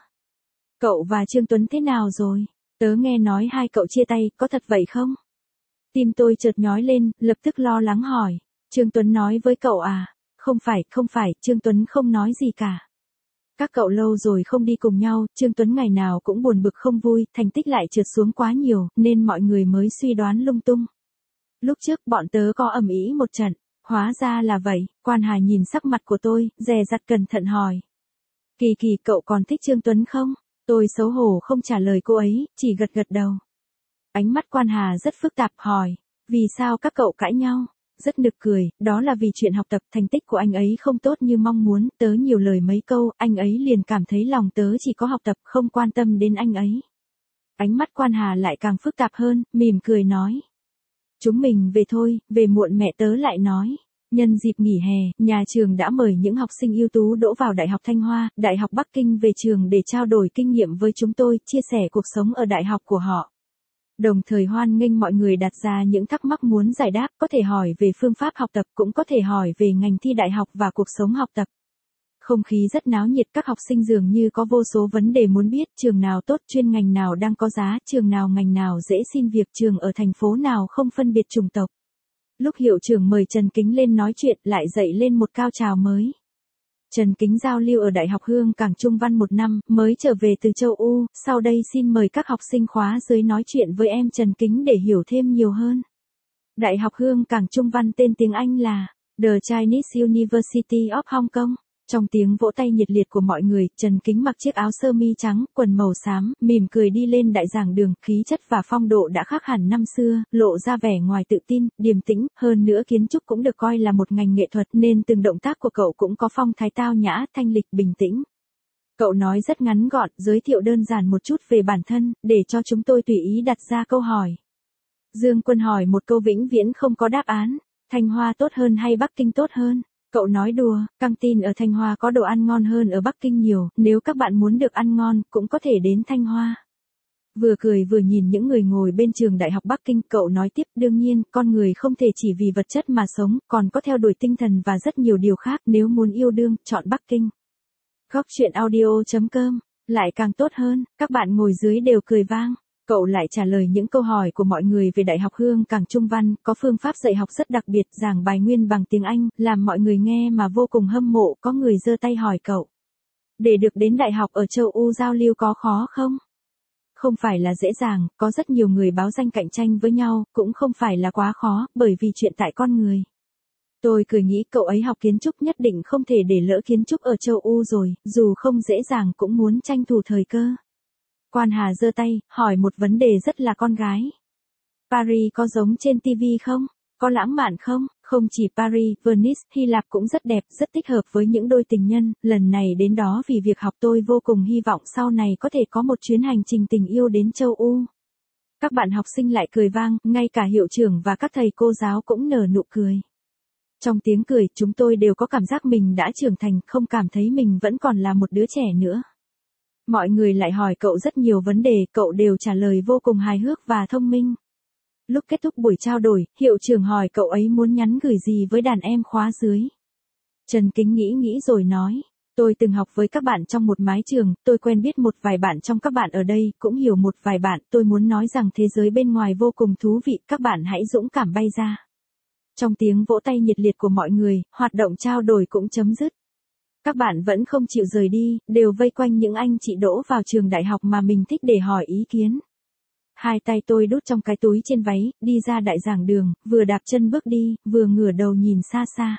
[SPEAKER 1] Cậu và Trương Tuấn thế nào rồi? Tớ nghe nói hai cậu chia tay, có thật vậy không? Tim tôi chợt nhói lên, lập tức lo lắng hỏi. Trương Tuấn nói với cậu à? Không phải, không phải, Trương Tuấn không nói gì cả. Các cậu lâu rồi không đi cùng nhau, Trương Tuấn ngày nào cũng buồn bực không vui, thành tích lại trượt xuống quá nhiều, nên mọi người mới suy đoán lung tung. Lúc trước bọn tớ có ầm ĩ một trận, hóa ra là vậy. Quan Hà nhìn sắc mặt của tôi, dè dặt cẩn thận hỏi. Kỳ Kỳ, cậu còn thích Trương Tuấn không? Tôi xấu hổ không trả lời cô ấy, chỉ gật gật đầu. Ánh mắt Quan Hà rất phức tạp hỏi, vì sao các cậu cãi nhau? Rất nực cười, đó là vì chuyện học tập, thành tích của anh ấy không tốt như mong muốn, tớ nhiều lời mấy câu, anh ấy liền cảm thấy lòng tớ chỉ có học tập, không quan tâm đến anh ấy. Ánh mắt Quan Hà lại càng phức tạp hơn, mỉm cười nói. Chúng mình về thôi, về muộn mẹ tớ lại nói. Nhân dịp nghỉ hè, nhà trường đã mời những học sinh ưu tú đỗ vào Đại học Thanh Hoa, Đại học Bắc Kinh về trường để trao đổi kinh nghiệm với chúng tôi, chia sẻ cuộc sống ở đại học của họ. Đồng thời hoan nghênh mọi người đặt ra những thắc mắc muốn giải đáp, có thể hỏi về phương pháp học tập, cũng có thể hỏi về ngành thi đại học và cuộc sống học tập. Không khí rất náo nhiệt, các học sinh dường như có vô số vấn đề muốn biết, trường nào tốt, chuyên ngành nào đang có giá, trường nào ngành nào dễ xin việc, trường ở thành phố nào không phân biệt chủng tộc. Lúc hiệu trưởng mời Trần Kính lên nói chuyện, lại dậy lên một cao trào mới. Trần Kính giao lưu ở Đại học Hương Cảng Trung Văn một năm, mới trở về từ châu Âu, sau đây xin mời các học sinh khóa dưới nói chuyện với em Trần Kính để hiểu thêm nhiều hơn. Đại học Hương Cảng Trung Văn tên tiếng Anh là The Chinese University of Hong Kong. Trong tiếng vỗ tay nhiệt liệt của mọi người, Trần Kính mặc chiếc áo sơ mi trắng, quần màu xám, mỉm cười đi lên đại giảng đường, khí chất và phong độ đã khác hẳn năm xưa, lộ ra vẻ ngoài tự tin, điềm tĩnh, hơn nữa kiến trúc cũng được coi là một ngành nghệ thuật nên từng động tác của cậu cũng có phong thái tao nhã, thanh lịch, bình tĩnh. Cậu nói rất ngắn gọn, giới thiệu đơn giản một chút về bản thân, để cho chúng tôi tùy ý đặt ra câu hỏi. Dương Quân hỏi một câu vĩnh viễn không có đáp án, Thanh Hoa tốt hơn hay Bắc Kinh tốt hơn? Cậu nói đùa, căng tin ở Thanh Hoa có đồ ăn ngon hơn ở Bắc Kinh nhiều, nếu các bạn muốn được ăn ngon, cũng có thể đến Thanh Hoa. Vừa cười vừa nhìn những người ngồi bên trường Đại học Bắc Kinh, cậu nói tiếp, đương nhiên, con người không thể chỉ vì vật chất mà sống, còn có theo đuổi tinh thần và rất nhiều điều khác, nếu muốn yêu đương, chọn Bắc Kinh. Góc truyện audio chấm com, lại càng tốt hơn, các bạn ngồi dưới đều cười vang. Cậu lại trả lời những câu hỏi của mọi người về Đại học Hương Cảng Trung Văn, có phương pháp dạy học rất đặc biệt, giảng bài nguyên bằng tiếng Anh, làm mọi người nghe mà vô cùng hâm mộ, có người giơ tay hỏi cậu. Để được đến đại học ở châu Âu giao lưu có khó không? Không phải là dễ dàng, có rất nhiều người báo danh cạnh tranh với nhau, cũng không phải là quá khó, bởi vì chuyện tại con người. Tôi cười nghĩ cậu ấy học kiến trúc nhất định không thể để lỡ kiến trúc ở châu Âu rồi, dù không dễ dàng cũng muốn tranh thủ thời cơ. Quan Hà giơ tay, hỏi một vấn đề rất là con gái. Paris có giống trên ti vi không? Có lãng mạn không? Không chỉ Paris, Venice, Hy Lạp cũng rất đẹp, rất thích hợp với những đôi tình nhân, lần này đến đó vì việc học tôi vô cùng hy vọng sau này có thể có một chuyến hành trình tình yêu đến châu Âu. Các bạn học sinh lại cười vang, ngay cả hiệu trưởng và các thầy cô giáo cũng nở nụ cười. Trong tiếng cười, chúng tôi đều có cảm giác mình đã trưởng thành, không cảm thấy mình vẫn còn là một đứa trẻ nữa. Mọi người lại hỏi cậu rất nhiều vấn đề, cậu đều trả lời vô cùng hài hước và thông minh. Lúc kết thúc buổi trao đổi, hiệu trưởng hỏi cậu ấy muốn nhắn gửi gì với đàn em khóa dưới. Trần Kính nghĩ nghĩ rồi nói, tôi từng học với các bạn trong một mái trường, tôi quen biết một vài bạn trong các bạn ở đây, cũng hiểu một vài bạn, tôi muốn nói rằng thế giới bên ngoài vô cùng thú vị, các bạn hãy dũng cảm bay ra. Trong tiếng vỗ tay nhiệt liệt của mọi người, hoạt động trao đổi cũng chấm dứt. Các bạn vẫn không chịu rời đi, đều vây quanh những anh chị đỗ vào trường đại học mà mình thích để hỏi ý kiến. Hai tay tôi đút trong cái túi trên váy, đi ra đại giảng đường, vừa đạp chân bước đi, vừa ngửa đầu nhìn xa xa.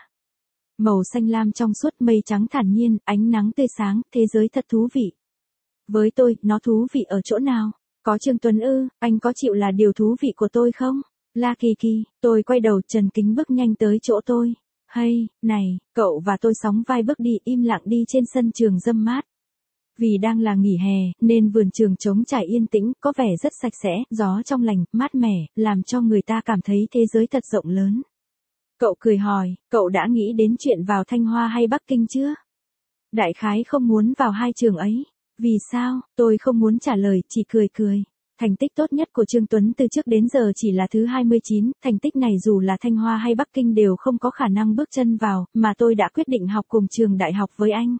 [SPEAKER 1] Màu xanh lam trong suốt, mây trắng thản nhiên, ánh nắng tươi sáng, thế giới thật thú vị. Với tôi, nó thú vị ở chỗ nào? Có Trương Tuấn ư, anh có chịu là điều thú vị của tôi không? La Kỳ Kỳ, tôi quay đầu, Trần Kính bước nhanh tới chỗ tôi. Hay, này, cậu và tôi sóng vai bước đi im lặng đi trên sân trường râm mát. Vì đang là nghỉ hè, nên vườn trường trống trải yên tĩnh, có vẻ rất sạch sẽ, gió trong lành, mát mẻ, làm cho người ta cảm thấy thế giới thật rộng lớn. Cậu cười hỏi, cậu đã nghĩ đến chuyện vào Thanh Hoa hay Bắc Kinh chưa? Đại khái không muốn vào hai trường ấy. Vì sao? Tôi không muốn trả lời, chỉ cười cười. Thành tích tốt nhất của Trương Tuấn từ trước đến giờ chỉ là thứ hai mươi chín, thành tích này dù là Thanh Hoa hay Bắc Kinh đều không có khả năng bước chân vào, mà tôi đã quyết định học cùng trường đại học với anh.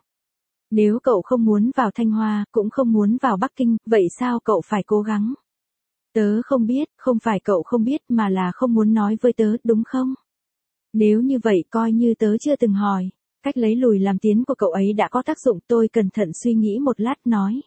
[SPEAKER 1] Nếu cậu không muốn vào Thanh Hoa, cũng không muốn vào Bắc Kinh, vậy sao cậu phải cố gắng? Tớ không biết, không phải cậu không biết mà là không muốn nói với tớ, đúng không? Nếu như vậy coi như tớ chưa từng hỏi. Cách lấy lùi làm tiến của cậu ấy đã có tác dụng, tôi cẩn thận suy nghĩ một lát nói.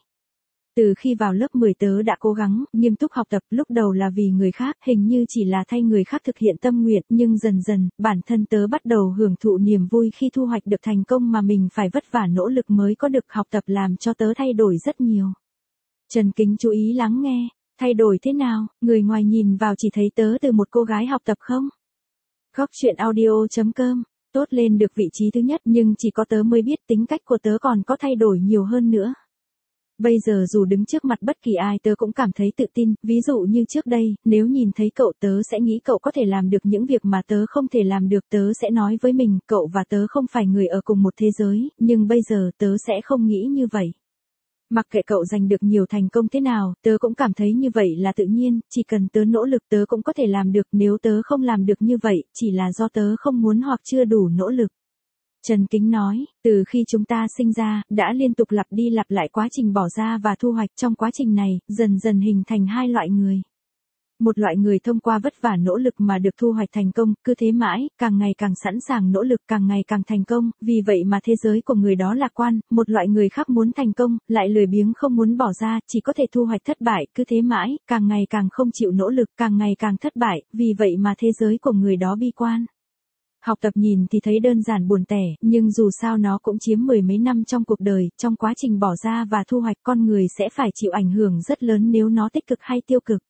[SPEAKER 1] Từ khi vào lớp mười tớ đã cố gắng, nghiêm túc học tập, lúc đầu là vì người khác, hình như chỉ là thay người khác thực hiện tâm nguyện, nhưng dần dần, bản thân tớ bắt đầu hưởng thụ niềm vui khi thu hoạch được thành công mà mình phải vất vả nỗ lực mới có được, học tập làm cho tớ thay đổi rất nhiều. Trần Kính chú ý lắng nghe, thay đổi thế nào, người ngoài nhìn vào chỉ thấy tớ từ một cô gái học tập không? Góc chuyện audio chấm com, tốt lên được vị trí thứ nhất nhưng chỉ có tớ mới biết tính cách của tớ còn có thay đổi nhiều hơn nữa. Bây giờ dù đứng trước mặt bất kỳ ai tớ cũng cảm thấy tự tin, ví dụ như trước đây, nếu nhìn thấy cậu tớ sẽ nghĩ cậu có thể làm được những việc mà tớ không thể làm được, tớ sẽ nói với mình, cậu và tớ không phải người ở cùng một thế giới, nhưng bây giờ tớ sẽ không nghĩ như vậy. Mặc kệ cậu giành được nhiều thành công thế nào, tớ cũng cảm thấy như vậy là tự nhiên, chỉ cần tớ nỗ lực tớ cũng có thể làm được, nếu tớ không làm được như vậy, chỉ là do tớ không muốn hoặc chưa đủ nỗ lực. Trần Kính nói, từ khi chúng ta sinh ra, đã liên tục lặp đi lặp lại quá trình bỏ ra và thu hoạch, trong quá trình này, dần dần hình thành hai loại người. Một loại người thông qua vất vả nỗ lực mà được thu hoạch thành công, cứ thế mãi, càng ngày càng sẵn sàng nỗ lực, càng ngày càng thành công, vì vậy mà thế giới của người đó lạc quan. Một loại người khác muốn thành công, lại lười biếng không muốn bỏ ra, chỉ có thể thu hoạch thất bại, cứ thế mãi, càng ngày càng không chịu nỗ lực, càng ngày càng thất bại, vì vậy mà thế giới của người đó bi quan. Học tập nhìn thì thấy đơn giản buồn tẻ, nhưng dù sao nó cũng chiếm mười mấy năm trong cuộc đời, trong quá trình bỏ ra và thu hoạch con người sẽ phải chịu ảnh hưởng rất lớn nếu nó tích cực hay tiêu cực.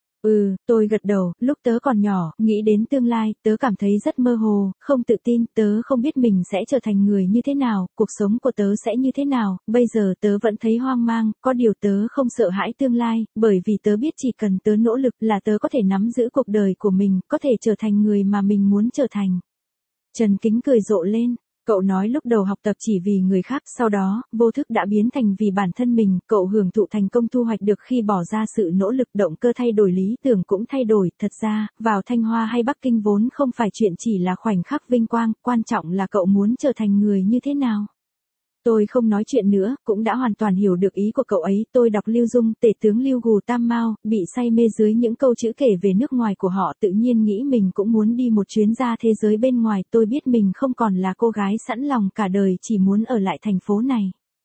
[SPEAKER 1] Ừ, tôi gật đầu, lúc tớ còn nhỏ, nghĩ đến tương lai, tớ cảm thấy rất mơ hồ, không tự tin, tớ không biết mình sẽ trở thành người như thế nào, cuộc sống của tớ sẽ như thế nào, bây giờ tớ vẫn thấy hoang mang, có điều tớ không sợ hãi tương lai, bởi vì tớ biết chỉ cần tớ nỗ lực là tớ có thể nắm giữ cuộc đời của mình, có thể trở thành người mà mình muốn trở thành. Trần Kính cười rộ lên. Cậu nói lúc đầu học tập chỉ vì người khác, sau đó, vô thức đã biến thành vì bản thân mình, cậu hưởng thụ thành công thu hoạch được khi bỏ ra sự nỗ lực, động cơ thay đổi, lý tưởng cũng thay đổi, thật ra, vào Thanh Hoa hay Bắc Kinh vốn không phải chuyện chỉ là khoảnh khắc vinh quang, quan trọng là cậu muốn trở thành người như thế nào. Tôi không nói chuyện nữa, cũng đã hoàn toàn hiểu được ý của cậu ấy, tôi đọc Lưu Dung, tể tướng Lưu Gù Tam Mao, bị say mê dưới những câu chữ kể về nước ngoài của họ, tự nhiên nghĩ mình cũng muốn đi một chuyến ra thế giới bên ngoài, tôi biết mình không còn là cô gái sẵn lòng cả đời chỉ muốn ở lại thành phố này.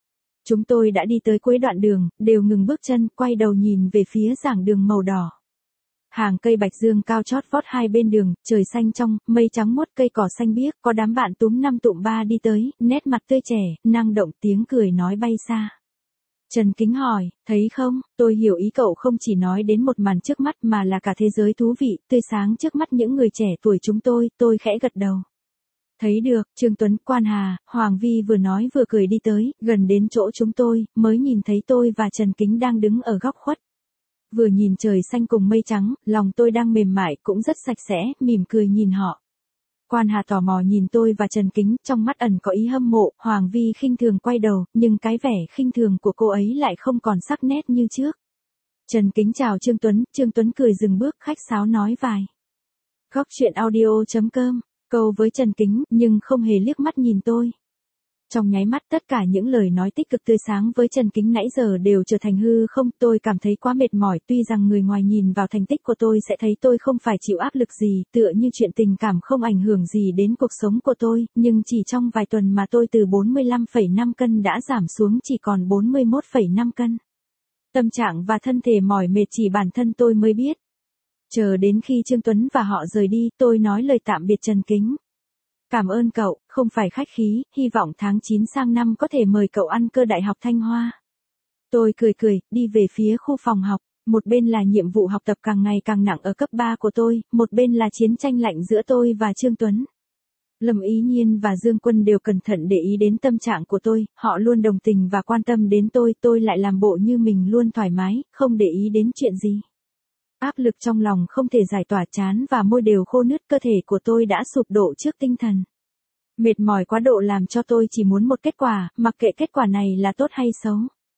[SPEAKER 1] Chúng tôi đã đi tới cuối đoạn đường, đều ngừng bước chân, quay đầu nhìn về phía giảng đường màu đỏ. Hàng cây bạch dương cao chót vót hai bên đường, trời xanh trong, mây trắng muốt, cây cỏ xanh biếc, có đám bạn túm năm tụm ba đi tới, nét mặt tươi trẻ, năng động, tiếng cười nói bay xa. Trần Kính hỏi, thấy không, tôi hiểu ý cậu không chỉ nói đến một màn trước mắt mà là cả thế giới thú vị, tươi sáng trước mắt những người trẻ tuổi chúng tôi, tôi khẽ gật đầu. Thấy được, Trương Tuấn, Quan Hà, Hoàng Vi vừa nói vừa cười đi tới, gần đến chỗ chúng tôi, mới nhìn thấy tôi và Trần Kính đang đứng ở góc khuất. Vừa nhìn trời xanh cùng mây trắng, lòng tôi đang mềm mại cũng rất sạch sẽ, mỉm cười nhìn họ. Quan Hà tò mò nhìn tôi và Trần Kính, trong mắt ẩn có ý hâm mộ, Hoàng Vi khinh thường quay đầu, nhưng cái vẻ khinh thường của cô ấy lại không còn sắc nét như trước. Trần Kính chào Trương Tuấn, Trương Tuấn cười dừng bước, khách sáo nói vài. Góc chuyện audio chấm com, câu với Trần Kính, nhưng không hề liếc mắt nhìn tôi. Trong nháy mắt tất cả những lời nói tích cực tươi sáng với Trần Kính nãy giờ đều trở thành hư không, tôi cảm thấy quá mệt mỏi, tuy rằng người ngoài nhìn vào thành tích của tôi sẽ thấy tôi không phải chịu áp lực gì, tựa như chuyện tình cảm không ảnh hưởng gì đến cuộc sống của tôi, nhưng chỉ trong vài tuần mà tôi từ bốn mươi lăm phẩy năm cân đã giảm xuống chỉ còn bốn mươi mốt phẩy năm cân. Tâm trạng và thân thể mỏi mệt chỉ bản thân tôi mới biết. Chờ đến khi Trương Tuấn và họ rời đi, tôi nói lời tạm biệt Trần Kính. Cảm ơn cậu, không phải khách khí, hy vọng tháng chín sang năm có thể mời cậu ăn cơm Đại học Thanh Hoa. Tôi cười cười, đi về phía khu phòng học, một bên là nhiệm vụ học tập càng ngày càng nặng ở cấp ba của tôi, một bên là chiến tranh lạnh giữa tôi và Trương Tuấn. Lâm Ý Nhiên và Dương Quân đều cẩn thận để ý đến tâm trạng của tôi, họ luôn đồng tình và quan tâm đến tôi, tôi lại làm bộ như mình luôn thoải mái, không để ý đến chuyện gì. Áp lực trong lòng không thể giải tỏa, chán và môi đều khô nứt, cơ thể của tôi đã sụp đổ trước tinh thần. Mệt mỏi quá độ làm cho tôi chỉ muốn một kết quả, mặc kệ kết quả này là tốt hay xấu.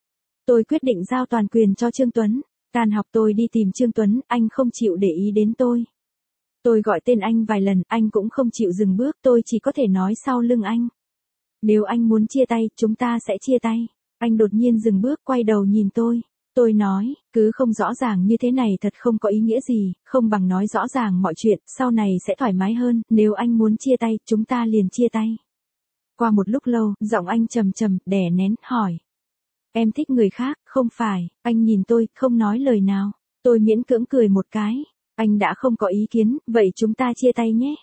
[SPEAKER 1] Tôi quyết định giao toàn quyền cho Trương Tuấn. Tan học tôi đi tìm Trương Tuấn, anh không chịu để ý đến tôi. Tôi gọi tên anh vài lần, anh cũng không chịu dừng bước, tôi chỉ có thể nói sau lưng anh. Nếu anh muốn chia tay, chúng ta sẽ chia tay. Anh đột nhiên dừng bước, quay đầu nhìn tôi. Tôi nói, cứ không rõ ràng như thế này thật không có ý nghĩa gì, không bằng nói rõ ràng mọi chuyện, sau này sẽ thoải mái hơn, nếu anh muốn chia tay, chúng ta liền chia tay. Qua một lúc lâu, giọng anh trầm trầm, đè nén, hỏi. Em thích người khác, không phải, anh nhìn tôi, không nói lời nào. Tôi miễn cưỡng cười một cái. Anh đã không có ý kiến, vậy chúng ta chia tay nhé.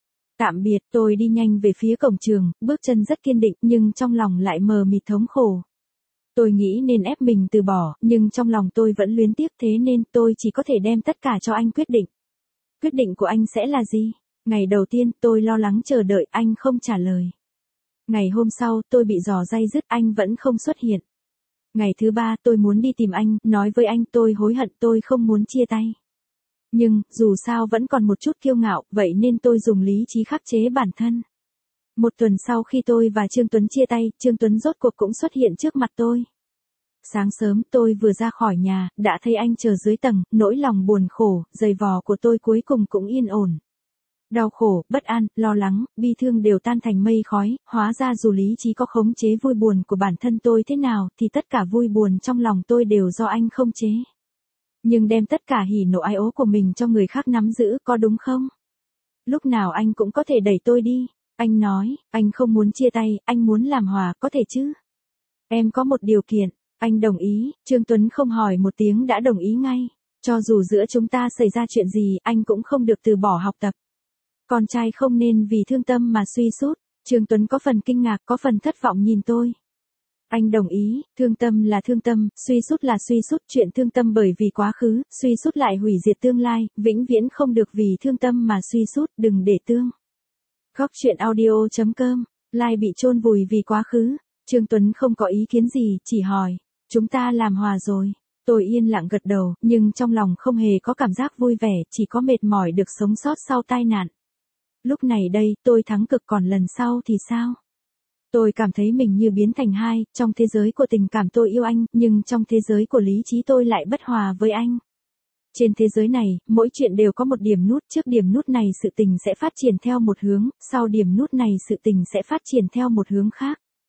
[SPEAKER 1] Tạm biệt, tôi đi nhanh về phía cổng trường, bước chân rất kiên định nhưng trong lòng lại mờ mịt thống khổ. Tôi nghĩ nên ép mình từ bỏ, nhưng trong lòng tôi vẫn luyến tiếc, thế nên tôi chỉ có thể đem tất cả cho anh quyết định. Quyết định của anh sẽ là gì? Ngày đầu tiên tôi lo lắng chờ đợi, anh không trả lời. Ngày hôm sau tôi bị dò day dứt, anh vẫn không xuất hiện. Ngày thứ ba tôi muốn đi tìm anh, nói với anh tôi hối hận, tôi không muốn chia tay. Nhưng, dù sao vẫn còn một chút kiêu ngạo, vậy nên tôi dùng lý trí khắc chế bản thân. Một tuần sau khi tôi và Trương Tuấn chia tay, Trương Tuấn rốt cuộc cũng xuất hiện trước mặt tôi. Sáng sớm tôi vừa ra khỏi nhà, đã thấy anh chờ dưới tầng, nỗi lòng buồn khổ, giày vò của tôi cuối cùng cũng yên ổn. Đau khổ, bất an, lo lắng, bi thương đều tan thành mây khói, hóa ra dù lý trí có khống chế vui buồn của bản thân tôi thế nào, thì tất cả vui buồn trong lòng tôi đều do anh không chế. Nhưng đem tất cả hỉ nộ ái ố của mình cho người khác nắm giữ, có đúng không? Lúc nào anh cũng có thể đẩy tôi đi. Anh nói, anh không muốn chia tay, anh muốn làm hòa, có thể chứ? Em có một điều kiện. Anh đồng ý, Trương Tuấn không hỏi một tiếng đã đồng ý ngay. Cho dù giữa chúng ta xảy ra chuyện gì, anh cũng không được từ bỏ học tập. Con trai không nên vì thương tâm mà suy sút. Trương Tuấn có phần kinh ngạc, có phần thất vọng nhìn tôi. Anh đồng ý, thương tâm là thương tâm, suy sút là suy sút, chuyện thương tâm bởi vì quá khứ, suy sút lại hủy diệt tương lai, vĩnh viễn không được vì thương tâm mà suy sút, đừng để tương. Góc chuyện audio chấm com, like bị chôn vùi vì quá khứ. Trương Tuấn không có ý kiến gì, chỉ hỏi, chúng ta làm hòa rồi. Tôi yên lặng gật đầu, nhưng trong lòng không hề có cảm giác vui vẻ, chỉ có mệt mỏi được sống sót sau tai nạn. Lúc này đây, tôi thắng cực, còn lần sau thì sao? Tôi cảm thấy mình như biến thành hai, trong thế giới của tình cảm tôi yêu anh, nhưng trong thế giới của lý trí tôi lại bất hòa với anh. Trên thế giới này, mỗi chuyện đều có một điểm nút, trước điểm nút này sự tình sẽ phát triển theo một hướng, sau điểm nút này sự tình sẽ phát triển theo một hướng khác.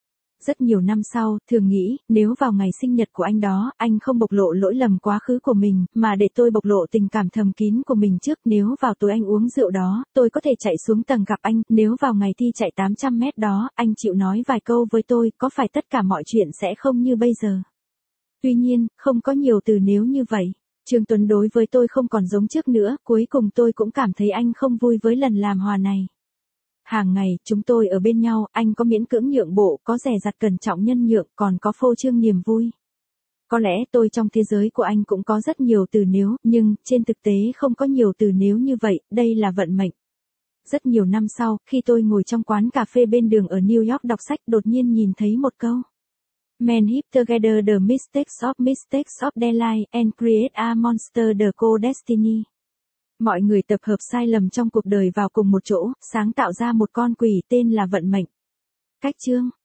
[SPEAKER 1] Rất nhiều năm sau, thường nghĩ, nếu vào ngày sinh nhật của anh đó, anh không bộc lộ lỗi lầm quá khứ của mình, mà để tôi bộc lộ tình cảm thầm kín của mình trước, nếu vào tối anh uống rượu đó, tôi có thể chạy xuống tầng gặp anh, nếu vào ngày thi chạy tám trăm mét đó, anh chịu nói vài câu với tôi, có phải tất cả mọi chuyện sẽ không như bây giờ? Tuy nhiên, không có nhiều từ nếu như vậy. Trương Tuấn đối với tôi không còn giống trước nữa, cuối cùng tôi cũng cảm thấy anh không vui với lần làm hòa này. Hàng ngày, chúng tôi ở bên nhau, anh có miễn cưỡng nhượng bộ, có dè dặt cẩn trọng nhân nhượng, còn có phô trương niềm vui. Có lẽ tôi trong thế giới của anh cũng có rất nhiều từ nếu, nhưng, trên thực tế không có nhiều từ nếu như vậy, đây là vận mệnh. Rất nhiều năm sau, khi tôi ngồi trong quán cà phê bên đường ở New York đọc sách, đột nhiên nhìn thấy một câu. Men heap together the mistakes of mistakes of their life, and create a monster the co-destiny. Mọi người tập hợp sai lầm trong cuộc đời vào cùng một chỗ, sáng tạo ra một con quỷ tên là vận mệnh. Cách chương